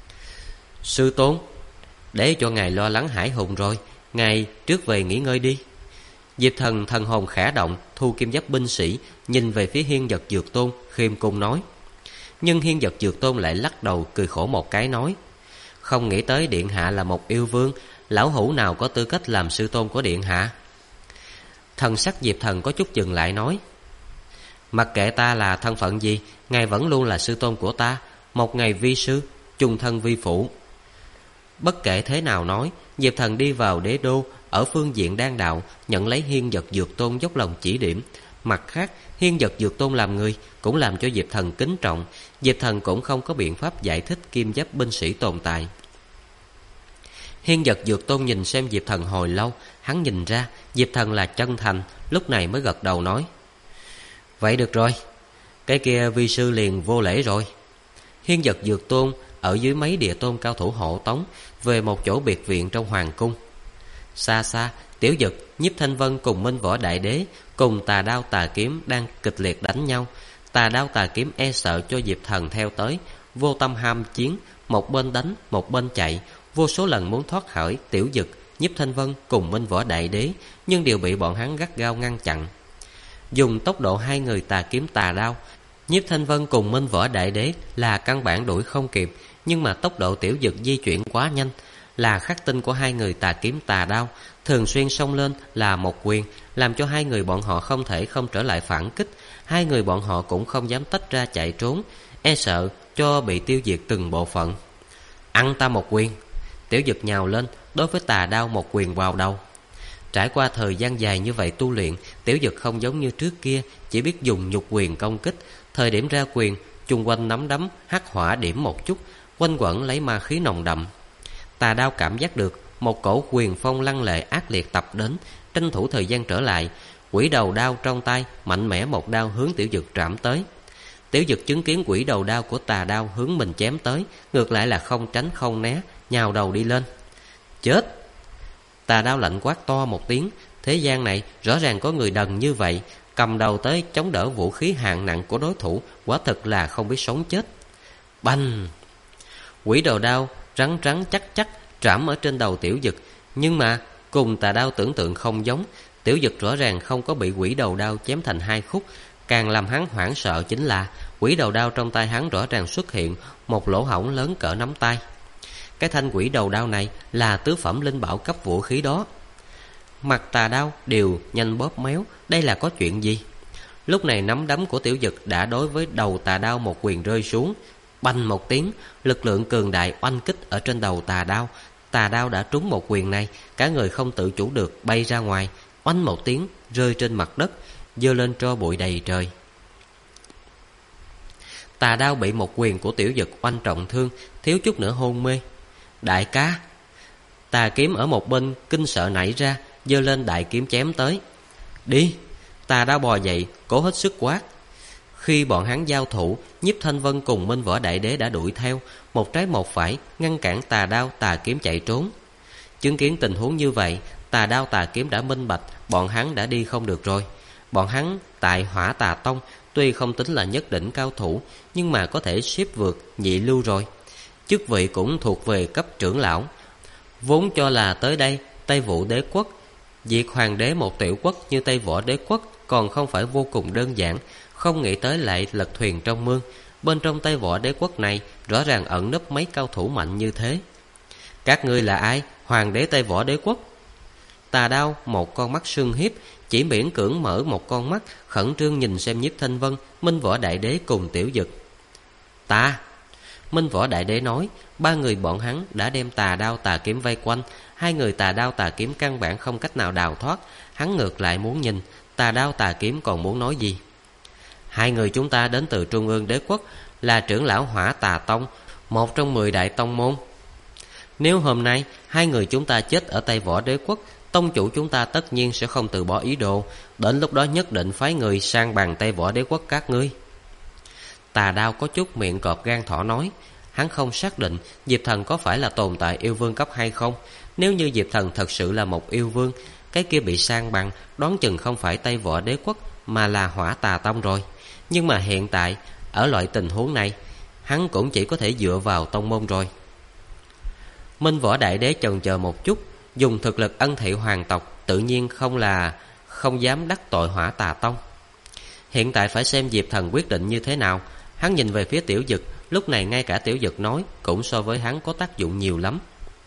Sư tôn, để cho ngài lo lắng hải hùng rồi, ngài trước về nghỉ ngơi đi. Diệp Thần thần hồn khẽ động, thu kim giáp binh sĩ, nhìn về phía Hiên Vật Dược Tôn, khiêm cung nói. Nhưng Hiên Vật Dược Tôn lại lắc đầu cười khổ một cái nói. Không nghĩ tới điện hạ là một yêu vương, lão hủ nào có tư cách làm sư tôn của điện hạ. Thần sắc Diệp Thần có chút dừng lại nói. Mặc kệ ta là thân phận gì, ngài vẫn luôn là sư tôn của ta, một ngày vi sư, chung thân vi phụ. Bất kể thế nào nói, Diệp Thần đi vào đế đô, ở phương diện đan đạo, nhận lấy Hiên Vật Dược Tôn dốc lòng chỉ điểm. Mặt khác, Hiên Vật Dược Tôn làm người cũng làm cho Diệp Thần kính trọng. Diệp Thần cũng không có biện pháp giải thích kim giáp binh sĩ tồn tại. Hiên Vật Dược Tôn nhìn xem Diệp Thần hồi lâu, hắn nhìn ra Diệp Thần là chân thành, lúc này mới gật đầu nói. Vậy được rồi, cái kia vi sư liền vô lễ rồi. Hiên Vật Dược Tôn ở dưới mấy địa tôn cao thủ hộ tống về một chỗ biệt viện trong hoàng cung. Xa xa, Tiểu Dực, Nhiếp Thanh Vân cùng Minh Võ Đại Đế cùng Tà Đao Tà Kiếm đang kịch liệt đánh nhau. Tà Đao Tà Kiếm e sợ cho Diệp Thần theo tới, vô tâm ham chiến, một bên đánh một bên chạy, vô số lần muốn thoát khỏi Tiểu Dực, Nhiếp Thanh Vân cùng Minh Võ Đại Đế, nhưng đều bị bọn hắn gắt gao ngăn chặn. Dùng tốc độ hai người Tà Kiếm Tà Đao, Nhiếp Thanh Vân cùng Minh Võ Đại Đế là căn bản đuổi không kịp, nhưng mà tốc độ Tiểu Dực di chuyển quá nhanh, là khắc tinh của hai người Tà Kiếm Tà Đao, thường xuyên xông lên là một quyền, làm cho hai người bọn họ không thể không trở lại phản kích. Hai người bọn họ cũng không dám tách ra chạy trốn, e sợ cho bị tiêu diệt từng bộ phận. Ăn ta một quyền. Tiểu Dực nhào lên, đối với Tà Đao một quyền vào đầu. Trải qua thời gian dài như vậy tu luyện, Tiểu Dực không giống như trước kia chỉ biết dùng nhục quyền công kích. Thời điểm ra quyền, chung quanh nắm đấm hắc hỏa điểm một chút, quanh quẩn lấy ma khí nồng đậm. Tà Đao cảm giác được một cổ quyền phong lăng lệ ác liệt tập đến, tranh thủ thời gian trở lại, quỷ đầu đao trong tay mạnh mẽ một đao hướng Tiểu Dực trảm tới. Tiểu Dực chứng kiến quỷ đầu đao của Tà Đao hướng mình chém tới, ngược lại là không tránh không né, nhào đầu đi lên. Chết! Tà Đao lạnh quát to một tiếng. Thế gian này rõ ràng có người đần như vậy, cầm đầu tới chống đỡ vũ khí hạng nặng của đối thủ, quả thực là không biết sống chết. Bành! Quỷ đầu đao rắn rắn chắc chắc trảm ở trên đầu Tiểu Dực, nhưng mà cùng Tà Đao tưởng tượng không giống. Tiểu Dực rõ ràng không có bị quỷ đầu đao chém thành hai khúc. Càng làm hắn hoảng sợ chính là Quỷ đầu đao trong tay hắn rõ ràng xuất hiện một lỗ hổng lớn cỡ nắm tay. Cái thanh quỷ đầu đao này là tứ phẩm linh bảo cấp vũ khí đó. Mặt Tà Đao đều nhanh bóp méo, đây là có chuyện gì? Lúc này nắm đấm của Tiểu Dực đã đối với đầu Tà Đao một quyền rơi xuống. Bành một tiếng, lực lượng cường đại oanh kích ở trên đầu Tà Đao. Tà Đao đã trúng một quyền này, cả người không tự chủ được bay ra ngoài, oanh một tiếng rơi trên mặt đất, dơ lên tro bụi đầy trời. Tà Đao bị một quyền của Tiểu Dực oanh trọng thương, thiếu chút nữa hôn mê. Đại ca! Tà Kiếm ở một bên kinh sợ nảy ra, dơ lên đại kiếm chém tới. Đi! Tà Đao bò dậy, cố hết sức quát. Khi bọn hắn giao thủ, Nhiếp Thanh Vân cùng Minh Võ Đại Đế đã đuổi theo, một trái một phải ngăn cản Tà Đao Tà Kiếm chạy trốn. Chứng kiến tình huống như vậy, Tà Đao Tà Kiếm đã minh bạch bọn hắn đã đi không được rồi. Bọn hắn tại Hỏa Tà Tông tuy không tính là nhất đỉnh cao thủ, nhưng mà có thể xếp vượt nhị lưu rồi. Chức vị cũng thuộc về cấp trưởng lão. Vốn cho là tới đây Tây Vũ Đế quốc diệt hoàng đế một tiểu quốc như Tây Võ Đế quốc còn không phải vô cùng đơn giản, không nghĩ tới lại lật thuyền trong mương. Bên trong Tây Võ Đế quốc này rõ ràng ẩn nấp mấy cao thủ mạnh như thế. Các ngươi là ai? Hoàng đế Tây Võ Đế quốc? Tà Đao một con mắt sưng hiếp, chỉ miễn cưỡng mở một con mắt, khẩn trương nhìn xem Nhiếp Thanh Vân, Minh Võ Đại Đế cùng Tiểu Dực. Ta! Minh Võ Đại Đế nói, ba người bọn hắn đã đem Tà Đao Tà Kiếm vây quanh. Hai người Tà Đao Tà Kiếm căn bản không cách nào đào thoát. Hắn ngược lại muốn nhìn Tà Đao Tà Kiếm còn muốn nói gì. Hai người chúng ta đến từ Trung ương Đế quốc, là trưởng lão Hỏa Tà Tông, một trong 10 đại tông môn. Nếu hôm nay hai người chúng ta chết ở Tây Võ Đế quốc, tông chủ chúng ta tất nhiên sẽ không từ bỏ ý đồ, đến lúc đó nhất định phái người sang bằng Tây Võ Đế quốc các ngươi. Tà Đao có chút miệng cọp gan thỏ nói. Hắn không xác định Diệp Thần có phải là tồn tại yêu vương cấp hay không. Nếu như Diệp Thần thật sự là một yêu vương, cái kia bị sang bằng đoán chừng không phải Tây Võ Đế quốc mà là Hỏa Tà Tông rồi. Nhưng mà hiện tại ở loại tình huống này, hắn cũng chỉ có thể dựa vào tông môn rồi. Minh Võ Đại Đế chần chờ một chút, dùng thực lực ân thị hoàng tộc tự nhiên không dám đắc tội Hỏa Tà Tông. Hiện tại phải xem Diệp Thần quyết định như thế nào. Hắn nhìn về phía Tiểu Dực, lúc này ngay cả Tiểu Dực nói cũng so với hắn có tác dụng nhiều lắm.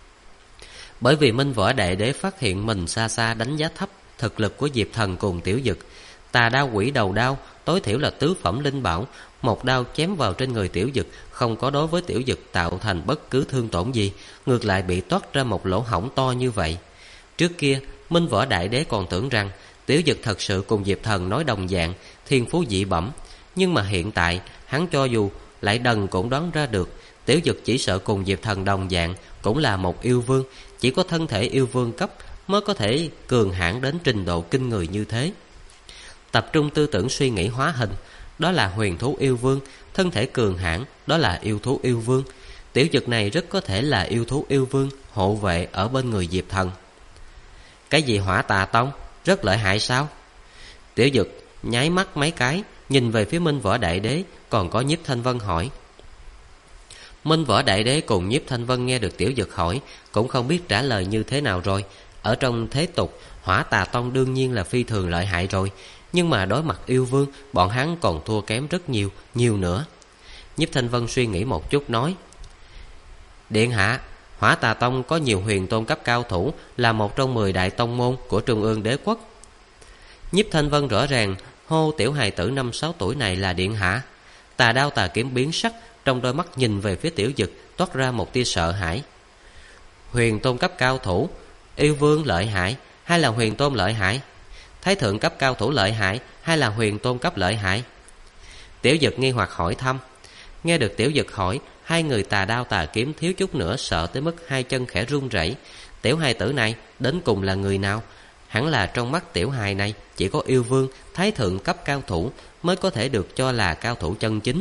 Bởi vì Minh Võ Đại Đế phát hiện mình xa xa đánh giá thấp thực lực của Diệp Thần cùng Tiểu Dực. Tà Đao quỷ đầu đao tối thiểu là tứ phẩm linh bảo, một đao chém vào trên người Tiểu Dực không có đối với Tiểu Dực tạo thành bất cứ thương tổn gì, ngược lại bị toát ra một lỗ hổng to như vậy. Trước kia Minh Võ Đại Đế còn tưởng rằng Tiểu Dực thật sự cùng Diệp Thần nói đồng dạng, thiên phú dị bẩm. Nhưng mà hiện tại hắn cho dù lại đần cũng đoán ra được Tiểu Dực chỉ sợ cùng Diệp Thần đồng dạng, cũng là một yêu vương. Chỉ có thân thể yêu vương cấp mới có thể cường hãn đến trình độ kinh người như thế. Tập trung tư tưởng suy nghĩ hóa hình, đó là huyền thú yêu vương. Thân thể cường hãn, đó là yêu thú yêu vương. Tiểu Dực này rất có thể là yêu thú yêu vương hộ vệ ở bên người Diệp Thần. Cái gì Hỏa Tà Tông? Rất lợi hại sao? Tiểu Dực nháy mắt mấy cái, nhìn về phía Minh Võ Đại Đế còn có Nhiếp Thanh Vân hỏi. Minh Võ Đại Đế cùng Nhiếp Thanh Vân nghe được Tiểu Dực hỏi cũng không biết trả lời như thế nào rồi. Ở trong thế tục, Hỏa Tà Tông đương nhiên là phi thường lợi hại rồi, nhưng mà đối mặt yêu vương, bọn hắn còn thua kém rất nhiều nữa. Nhiếp Thanh Vân suy nghĩ một chút nói, Điện hạ, Hỏa Tà Tông có nhiều huyền tôn cấp cao thủ, là một trong 10 đại tông môn của Trung ương Đế quốc. Nhiếp Thanh Vân rõ ràng hô tiểu hài tử 5-6 tuổi này là điện hạ. Tà Đao Tà Kiếm biến sắc, trong đôi mắt nhìn về phía Tiểu Dực toát ra một tia sợ hãi. Huyền tôn cấp cao thủ, yêu vương lợi hại hay là huyền tôn lợi hại? Thái thượng cấp cao thủ lợi hại hay là huyền tôn cấp lợi hại? Tiểu Dực nghi hoặc hỏi thăm. Nghe được Tiểu Dực hỏi, hai người Tà Đao Tà Kiếm thiếu chút nữa sợ tới mức hai chân khẽ run rẩy. Tiểu hài tử này đến cùng là người nào? Hẳn là trong mắt tiểu hài này chỉ có yêu vương, thái thượng cấp cao thủ mới có thể được cho là cao thủ chân chính.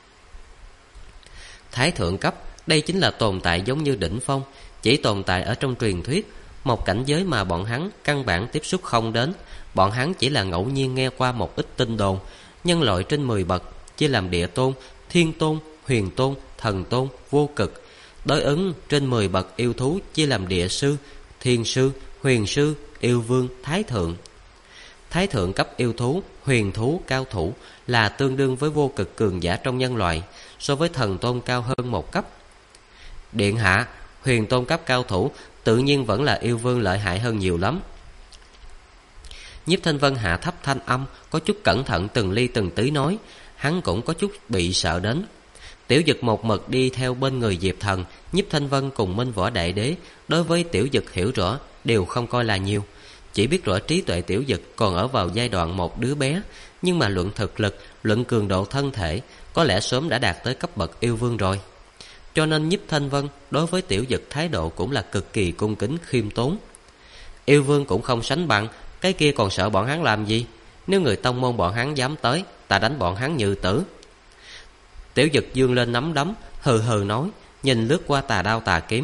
Thái thượng cấp, đây chính là tồn tại giống như đỉnh phong, chỉ tồn tại ở trong truyền thuyết, một cảnh giới mà bọn hắn căn bản tiếp xúc không đến. Bọn hắn chỉ là ngẫu nhiên nghe qua một ít tin đồn. Nhân loại trên 10 bậc chia làm địa tôn, thiên tôn, huyền tôn, thần tôn, vô cực. Đối ứng trên 10 bậc yêu thú chia làm địa sư, thiên sư, huyền sư, yêu vương, thái thượng. Thái thượng cấp yêu thú, huyền thú cao thủ là tương đương với vô cực cường giả trong nhân loại, so với thần tôn cao hơn một cấp. Điện hạ, huyền tôn cấp cao thủ tự nhiên vẫn là yêu vương lợi hại hơn nhiều lắm. Nhiếp Thanh Vân hạ thấp thanh âm, có chút cẩn thận từng ly từng tí nói. Hắn cũng có chút bị sợ đến. Tiểu Dực một mực đi theo bên người Diệp Thần. Nhiếp Thanh Vân cùng Minh Võ Đại Đế đối với Tiểu Dực hiểu rõ đều không coi là nhiều, chỉ biết rõ trí tuệ Tiểu Dực còn ở vào giai đoạn một đứa bé, nhưng mà luận thực lực, luận cường độ thân thể có lẽ sớm đã đạt tới cấp bậc yêu vương rồi. Cho nên Nhiếp Thanh Vân đối với Tiểu Dực thái độ cũng là cực kỳ cung kính khiêm tốn. Yêu vương cũng không sánh bằng, cái kia còn sợ bọn hắn làm gì? Nếu người tông môn bọn hắn dám tới, ta đánh bọn hắn như tử. Tiểu Dực dương lên nắm đấm, hừ hừ nói, nhìn lướt qua tà đao tà kiếm.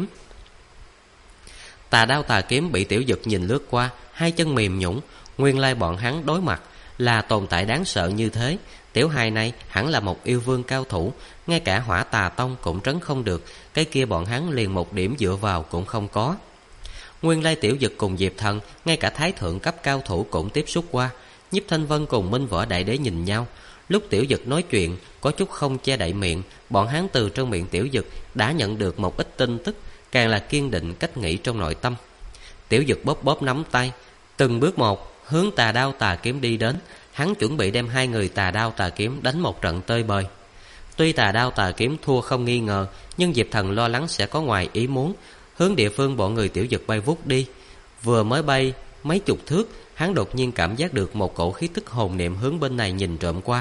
Tà đao tà kiếm bị Tiểu Dực nhìn lướt qua, hai chân mềm nhũn. Nguyên lai bọn hắn đối mặt là tồn tại đáng sợ như thế. Tiểu hài này hẳn là một yêu vương cao thủ, ngay cả Hỏa Tà Tông cũng trấn không được, cái kia bọn hắn liền một điểm dựa vào cũng không có. Nguyên lai Tiểu Dực cùng Diệp Thần, ngay cả thái thượng cấp cao thủ cũng tiếp xúc qua. Nhiếp Thanh Vân cùng Minh Võ Đại Đế nhìn nhau. Lúc Tiểu Dực nói chuyện có chút không che đậy miệng, bọn hắn từ trong miệng Tiểu Dực đã nhận được một ít tin tức, càng là kiên định cách nghĩ trong nội tâm. Tiểu Dực bóp bóp nắm tay, từng bước một hướng tà đao tà kiếm đi đến. Hắn chuẩn bị đem hai người tà đao tà kiếm đánh một trận tơi bời. Tuy tà đao tà kiếm thua không nghi ngờ, nhưng Diệp Thần lo lắng sẽ có ngoài ý muốn, hướng địa phương bọn người Tiểu Dực bay vút đi. Vừa mới bay mấy chục thước, hắn đột nhiên cảm giác được một cổ khí tức hồn niệm hướng bên này nhìn trộm qua.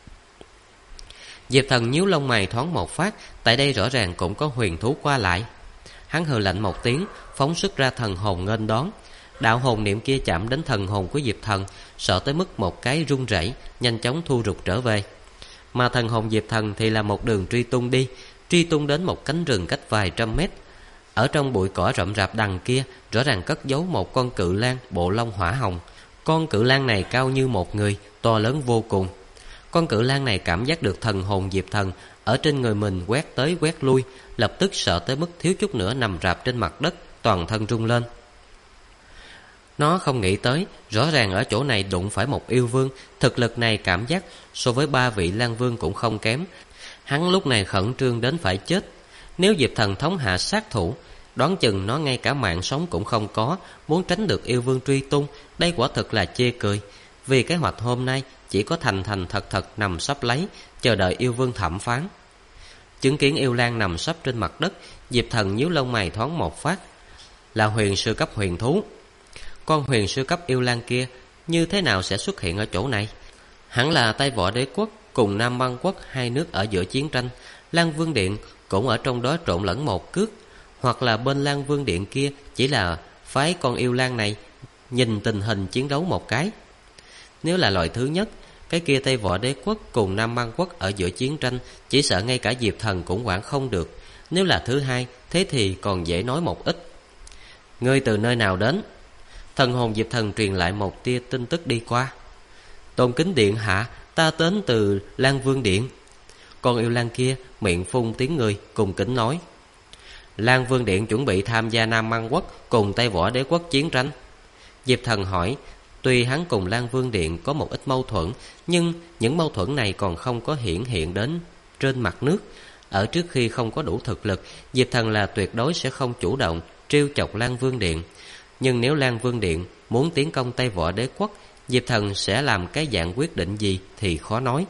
Diệp Thần nhíu lông mày thoáng một phát, tại đây rõ ràng cũng có huyền thú qua lại. Hắn hừ lạnh một tiếng, phóng xuất ra thần hồn nghênh đón. Đạo hồn niệm kia chạm đến thần hồn của Diệp Thần, sợ tới mức một cái run rẩy, nhanh chóng thu rụt trở về. Mà thần hồn Diệp Thần thì là một đường truy tung đi, truy tung đến một cánh rừng cách vài trăm mét. Ở trong bụi cỏ rậm rạp đằng kia, rõ ràng cất giấu một con cự lang bộ lông hỏa hồng. Con cự lang này cao như một người, to lớn vô cùng. Con cự lang này cảm giác được thần hồn Diệp Thần ở trên người mình quét tới quét lui, lập tức sợ tới mức thiếu chút nữa nằm rạp trên mặt đất, toàn thân rung lên. Nó không nghĩ tới, rõ ràng ở chỗ này đụng phải một yêu vương, thực lực này cảm giác so với ba vị lang vương cũng không kém. Hắn lúc này khẩn trương đến phải chết. Nếu Diệp Thần thống hạ sát thủ, đoán chừng nó ngay cả mạng sống cũng không có, muốn tránh được yêu vương truy tung, đây quả thực là chê cười. Vì kế hoạch hôm nay chỉ có thành thành thật thật nằm sấp lấy, chờ đợi yêu vương thẩm phán. Chứng kiến yêu lang nằm sấp trên mặt đất, Diệp Thần nhíu lông mày thoáng một phát. Là huyền sư cấp huyền thú. Con huyền sư cấp yêu lang kia như thế nào sẽ xuất hiện ở chỗ này? Hẳn là Tây Võ Đế quốc cùng Nam Băng quốc hai nước ở giữa chiến tranh, Lan Vương Điện cũng ở trong đó trộn lẫn một cước. Hoặc là bên Lan Vương Điện kia chỉ là phái con yêu lang này nhìn tình hình chiến đấu một cái. Nếu là loại thứ nhất, cái kia Tây Võ Đế quốc cùng Nam Băng quốc ở giữa chiến tranh, chỉ sợ ngay cả Diệp Thần cũng quản không được. Nếu là thứ hai, thế thì còn dễ nói một ít. Ngươi từ nơi nào đến? Thần hồn Diệp Thần truyền lại một tia tin tức đi qua. Tôn kính điện hạ, ta đến từ Lan Vương Điện. Con yêu lang kia miệng phun tiếng người, cùng kính nói. Lan Vương Điện chuẩn bị tham gia Nam Băng quốc cùng Tây Võ Đế quốc chiến tranh. Diệp Thần hỏi. Tuy hắn cùng Lan Vương Điện có một ít mâu thuẫn, nhưng những mâu thuẫn này còn không có hiển hiện đến trên mặt nước. Ở trước khi không có đủ thực lực, Diệp Thần là tuyệt đối sẽ không chủ động trêu chọc Lan Vương Điện. Nhưng nếu Lan Vương Điện muốn tiến công Tây Võ Đế quốc, Diệp Thần sẽ làm cái dạng quyết định gì thì khó nói.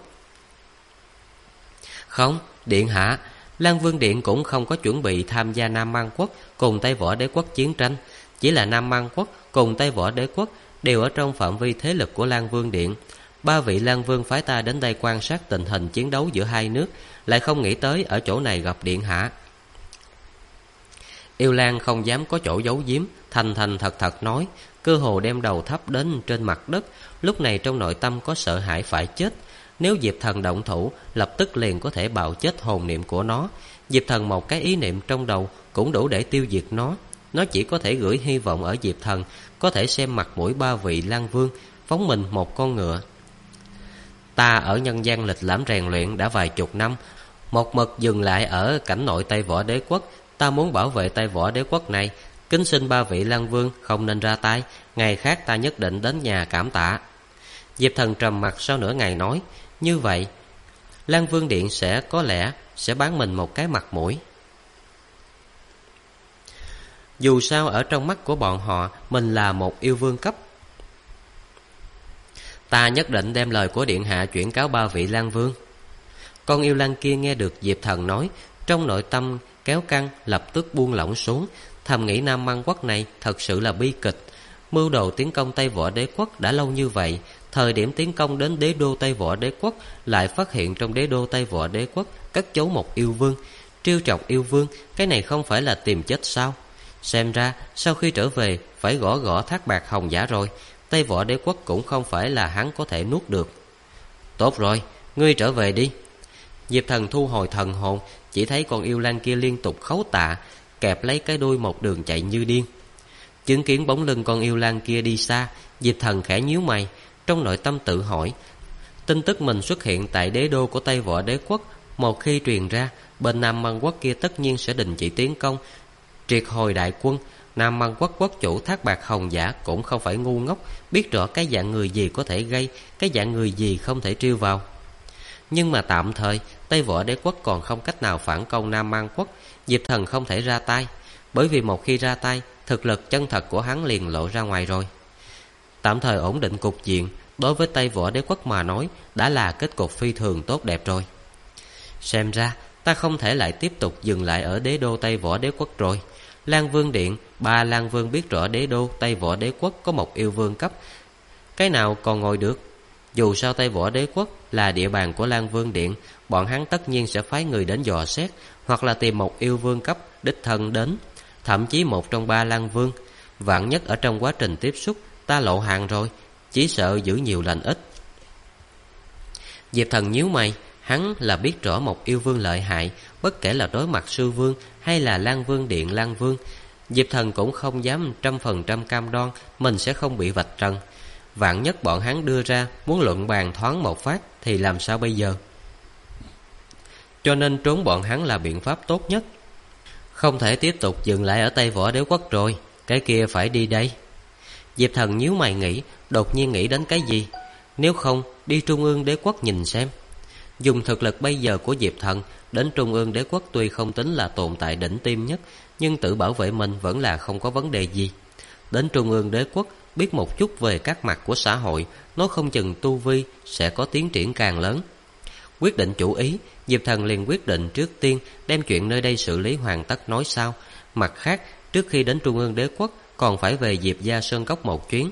Không, điện hạ, Lan Vương Điện cũng không có chuẩn bị tham gia Nam Băng quốc cùng Tây Võ Đế quốc chiến tranh. Chỉ là Nam Băng quốc cùng Tây Võ Đế quốc đều ở trong phạm vi thế lực của Lan Vương Điện. Ba vị Lan Vương phái ta đến đây quan sát tình hình chiến đấu giữa hai nước, lại không nghĩ tới ở chỗ này gặp điện hạ. Yêu Lan không dám có chỗ giấu giếm, thành thành thật thật nói, cơ hồ đem đầu thấp đến trên mặt đất. Lúc này trong nội tâm có sợ hãi phải chết. Nếu Diệp Thần động thủ, lập tức liền có thể bạo chết hồn niệm của nó. Diệp Thần một cái ý niệm trong đầu cũng đủ để tiêu diệt nó. Nó chỉ có thể gửi hy vọng ở Diệp Thần có thể xem mặt mũi ba vị Lan Vương, phóng mình một con ngựa. Ta ở nhân gian lịch lãm rèn luyện đã vài chục năm, một mực dừng lại ở cảnh nội Tây Võ Đế quốc. Ta muốn bảo vệ Tây Võ Đế quốc này, kính xin ba vị Lan Vương không nên ra tay. Ngày khác ta nhất định đến nhà cảm tạ. Diệp Thần trầm mặt sau nửa ngày nói: như vậy Lan Vương Điện có lẽ sẽ bán mình một cái mặt mũi. Dù sao ở trong mắt của bọn họ, mình là một yêu vương cấp. Ta nhất định đem lời của điện hạ chuyển cáo ba vị Lan Vương. Con yêu lang kia nghe được Diệp Thần nói, trong nội tâm kéo căng lập tức buông lỏng xuống, thầm nghĩ Nam Mang Quốc này thật sự là bi kịch. Mưu đồ tiến công Tây Võ Đế Quốc đã lâu như vậy, thời điểm tiến công đến đế đô Tây Võ Đế Quốc lại phát hiện trong đế đô Tây Võ Đế Quốc cất giấu một yêu vương. Trêu chọc yêu vương, cái này không phải là tìm chết sao? Xem ra sau khi trở về phải gõ gõ Thác Bạt Hồng Giả rồi. Tây Võ Đế Quốc cũng không phải là hắn có thể nuốt được. Tốt rồi, ngươi trở về đi. Diệp Thần thu hồi thần hồn, chỉ thấy con yêu lang kia liên tục khấu tạ, kẹp lấy cái đuôi một đường chạy như điên. Chứng kiến bóng lưng con yêu lang kia đi xa, Diệp Thần khẽ nhíu mày, trong nội tâm tự hỏi, tin tức mình xuất hiện tại đế đô của Tây Võ Đế Quốc một khi truyền ra, bên Nam Mang Quốc kia tất nhiên sẽ đình chỉ tiến công, triệt hồi đại quân. Nam Mang Quốc quốc chủ Thác Bạt Hồng Giả cũng không phải ngu ngốc, biết rõ cái dạng người gì có thể gây, cái dạng người gì không thể trêu vào. Nhưng mà tạm thời Tây Võ Đế Quốc còn không cách nào phản công Nam Mang Quốc, Diệp Thần không thể ra tay, bởi vì một khi ra tay, thực lực chân thật của hắn liền lộ ra ngoài rồi. Tạm thời ổn định cục diện, đối với Tây Võ Đế Quốc mà nói đã là kết cục phi thường tốt đẹp rồi. Xem ra ta không thể lại tiếp tục dừng lại ở đế đô Tây Võ Đế Quốc rồi. Lan Vương Điện, ba Lan Vương biết rõ đế đô Tây Võ Đế Quốc có một yêu vương cấp, cái nào còn ngồi được. Dù sao Tây Võ Đế Quốc là địa bàn của Lan Vương Điện, bọn hắn tất nhiên sẽ phái người đến dò xét, hoặc là tìm một yêu vương cấp đích thân đến, thậm chí một trong ba Lan Vương. Vạn nhất ở trong quá trình tiếp xúc ta lộ hàng rồi, chỉ sợ giữ nhiều lành ít. Diệp Thần nhíu mày, hắn là biết rõ một yêu vương lợi hại, bất kể là đối mặt sư vương hay là Lan Vương Điện Lan Vương, Diệp Thần cũng không dám 100% cam đoan mình sẽ không bị vạch trần. Vạn nhất bọn hắn đưa ra muốn luận bàn thoáng một phát thì làm sao bây giờ? Cho nên trốn bọn hắn là biện pháp tốt nhất. Không thể tiếp tục dừng lại ở Tây Võ Đế Quốc rồi, cái kia phải đi đây. Diệp Thần nhíu mày nghĩ, đột nhiên nghĩ đến cái gì. Nếu không đi Trung ương Đế Quốc nhìn xem. Dùng thực lực bây giờ của Diệp Thần, đến Trung ương Đế Quốc tuy không tính là tồn tại đỉnh tiêm nhất, nhưng tự bảo vệ mình vẫn là không có vấn đề gì. Đến Trung ương Đế Quốc, biết một chút về các mặt của xã hội, nói không chừng tu vi sẽ có tiến triển càng lớn. Quyết định chủ ý, Diệp Thần liền quyết định trước tiên đem chuyện nơi đây xử lý hoàn tất nói sau. Mặt khác, trước khi đến Trung ương Đế Quốc còn phải về Diệp Gia Sơn Cốc một chuyến.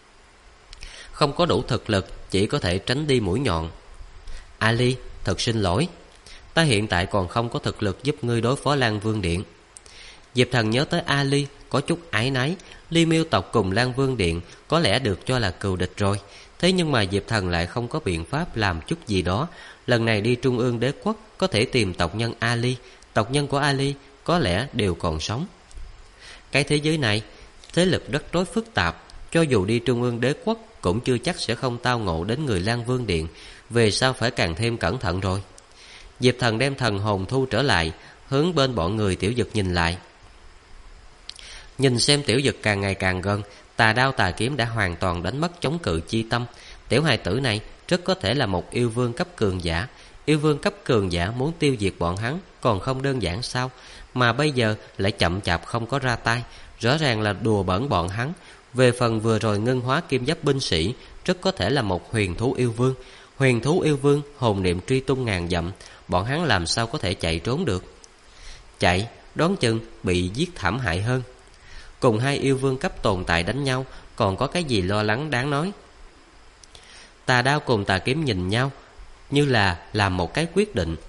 Không có đủ thực lực, chỉ có thể tránh đi mũi nhọn. Ali, thật xin lỗi, ta hiện tại còn không có thực lực giúp ngươi đối phó Lan Vương Điện. Diệp Thần nhớ tới Ali, có chút áy náy. Ly Miêu tộc cùng Lan Vương Điện có lẽ được cho là cừu địch rồi, thế nhưng mà Diệp Thần lại không có biện pháp làm chút gì đó. Lần này đi Trung ương Đế Quốc có thể tìm tộc nhân Ali, tộc nhân của Ali có lẽ đều còn sống. Cái thế giới này thế lực rất rối phức tạp, cho dù đi Trung ương Đế Quốc cũng chưa chắc sẽ không tao ngộ đến người Lan Vương Điện, về sau phải càng thêm cẩn thận rồi. Diệp Thần đem thần hồn thu trở lại, hướng bên bọn người Tiểu Dực nhìn lại. Nhìn xem Tiểu Dực càng ngày càng gần, tà đao tà kiếm đã hoàn toàn đánh mất chống cự chi tâm. Tiểu hài tử này rất có thể là một yêu vương cấp cường giả. Yêu vương cấp cường giả muốn tiêu diệt bọn hắn còn không đơn giản sao, mà bây giờ lại chậm chạp không có ra tay, rõ ràng là đùa bỡn bọn hắn. Về phần vừa rồi ngân hóa kim giáp binh sĩ, rất có thể là một huyền thú yêu vương. Huyền thú yêu vương hồn niệm truy tung ngàn dặm, bọn hắn làm sao có thể chạy trốn được? Chạy, đoán chừng bị giết thảm hại hơn. Cùng hai yêu vương cấp tồn tại đánh nhau, còn có cái gì lo lắng đáng nói? Tà đao cùng tà kiếm nhìn nhau, như là làm một cái quyết định.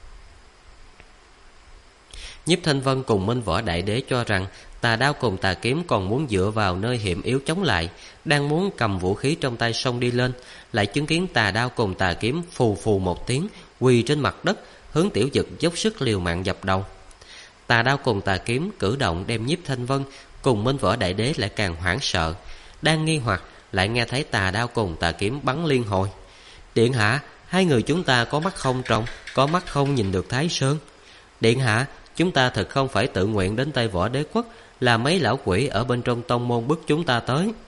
Nhiếp Thanh Vân cùng Minh Võ Đại Đế cho rằng tà đao cùng tà kiếm còn muốn dựa vào nơi hiểm yếu chống lại, đang muốn cầm vũ khí trong tay xông đi lên, lại chứng kiến tà đao cùng tà kiếm phù phù một tiếng quỳ trên mặt đất, hướng Tiểu Dực dốc sức liều mạng dập đầu. Tà đao cùng tà kiếm cử động đem Nhiếp Thanh Vân cùng Minh Võ Đại Đế lại càng hoảng sợ. Đang nghi hoặc lại nghe thấy tà đao cùng tà kiếm bắn liên hồi. Điện hạ, hai người chúng ta có mắt không trông, có mắt không nhìn được Thái Sơn. Điện hạ, chúng ta thật không phải tự nguyện đến Tây Võ Đế Quốc, là mấy lão quỷ ở bên trong tông môn bức chúng ta tới.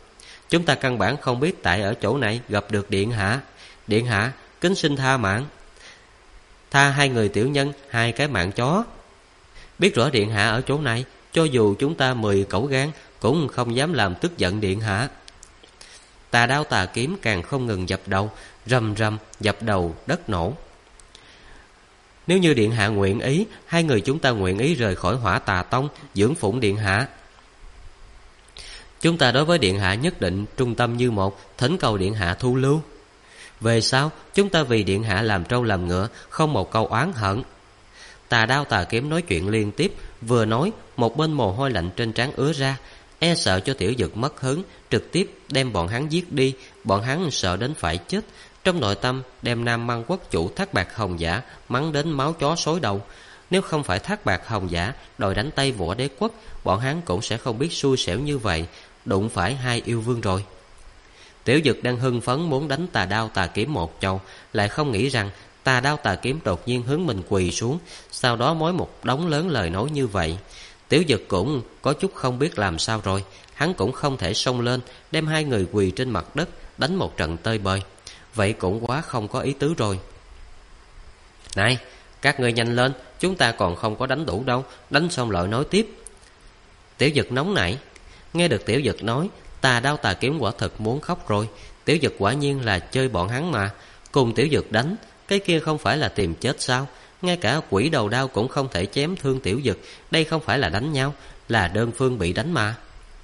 Chúng ta căn bản không biết tại ở chỗ này gặp được điện hạ. Điện hạ, kính xin tha mạng. Tha hai người tiểu nhân 2 cái mạng chó. Biết rõ điện hạ ở chỗ này, cho dù chúng ta 10 cẩu gan cũng không dám làm tức giận điện hạ. Tà đao tà kiếm càng không ngừng dập đầu, rầm rầm dập đầu đất nổ. Nếu như điện hạ nguyện ý, 2 người chúng ta nguyện ý rời khỏi Hỏa Tà Tông, dưỡng phụng điện hạ. Chúng ta đối với điện hạ nhất định trung tâm như một, thỉnh cầu điện hạ thu lưu. Về sau, chúng ta vì điện hạ làm trâu làm ngựa, không một câu oán hận. Tà đao tà kiếm nói chuyện liên tiếp, vừa nói, một bên mồ hôi lạnh trên trán ứa ra, e sợ cho Tiểu Dực mất hứng, trực tiếp đem bọn hắn giết đi. Bọn hắn sợ đến phải chết. Trong nội tâm đem Nam Măng quốc chủ Thác Bạt Hồng Giả mắng đến máu chó xối đầu. Nếu không phải Thác Bạt Hồng Giả đòi đánh Tây Võ Đế quốc, bọn hắn cũng sẽ không biết xui xẻo như vậy, đụng phải 2 yêu vương rồi. Tiểu Dực đang hưng phấn muốn đánh tà đao tà kiếm một chầu, lại không nghĩ rằng tà đao tà kiếm đột nhiên hướng mình quỳ xuống, sau đó nói một đống lớn lời nói như vậy. Tiểu Dực cũng có chút không biết làm sao rồi, hắn cũng không thể xông lên đem 2 người quỳ trên mặt đất đánh một trận tơi bời, vậy cũng quá không có ý tứ rồi. Này, các ngươi nhanh lên, chúng ta còn không có đánh đủ đâu, đánh xong lại nói tiếp. Tiểu Dực nóng nảy. Nghe được Tiểu Dực nói, tà đao tà kiếm quả thật muốn khóc rồi. Tiểu Dực quả nhiên là chơi bọn hắn mà. Cùng Tiểu Dực đánh, cái kia không phải là tìm chết sao? Ngay cả quỷ đầu đao cũng không thể chém thương Tiểu Dực. Đây không phải là đánh nhau, là đơn phương bị đánh mà.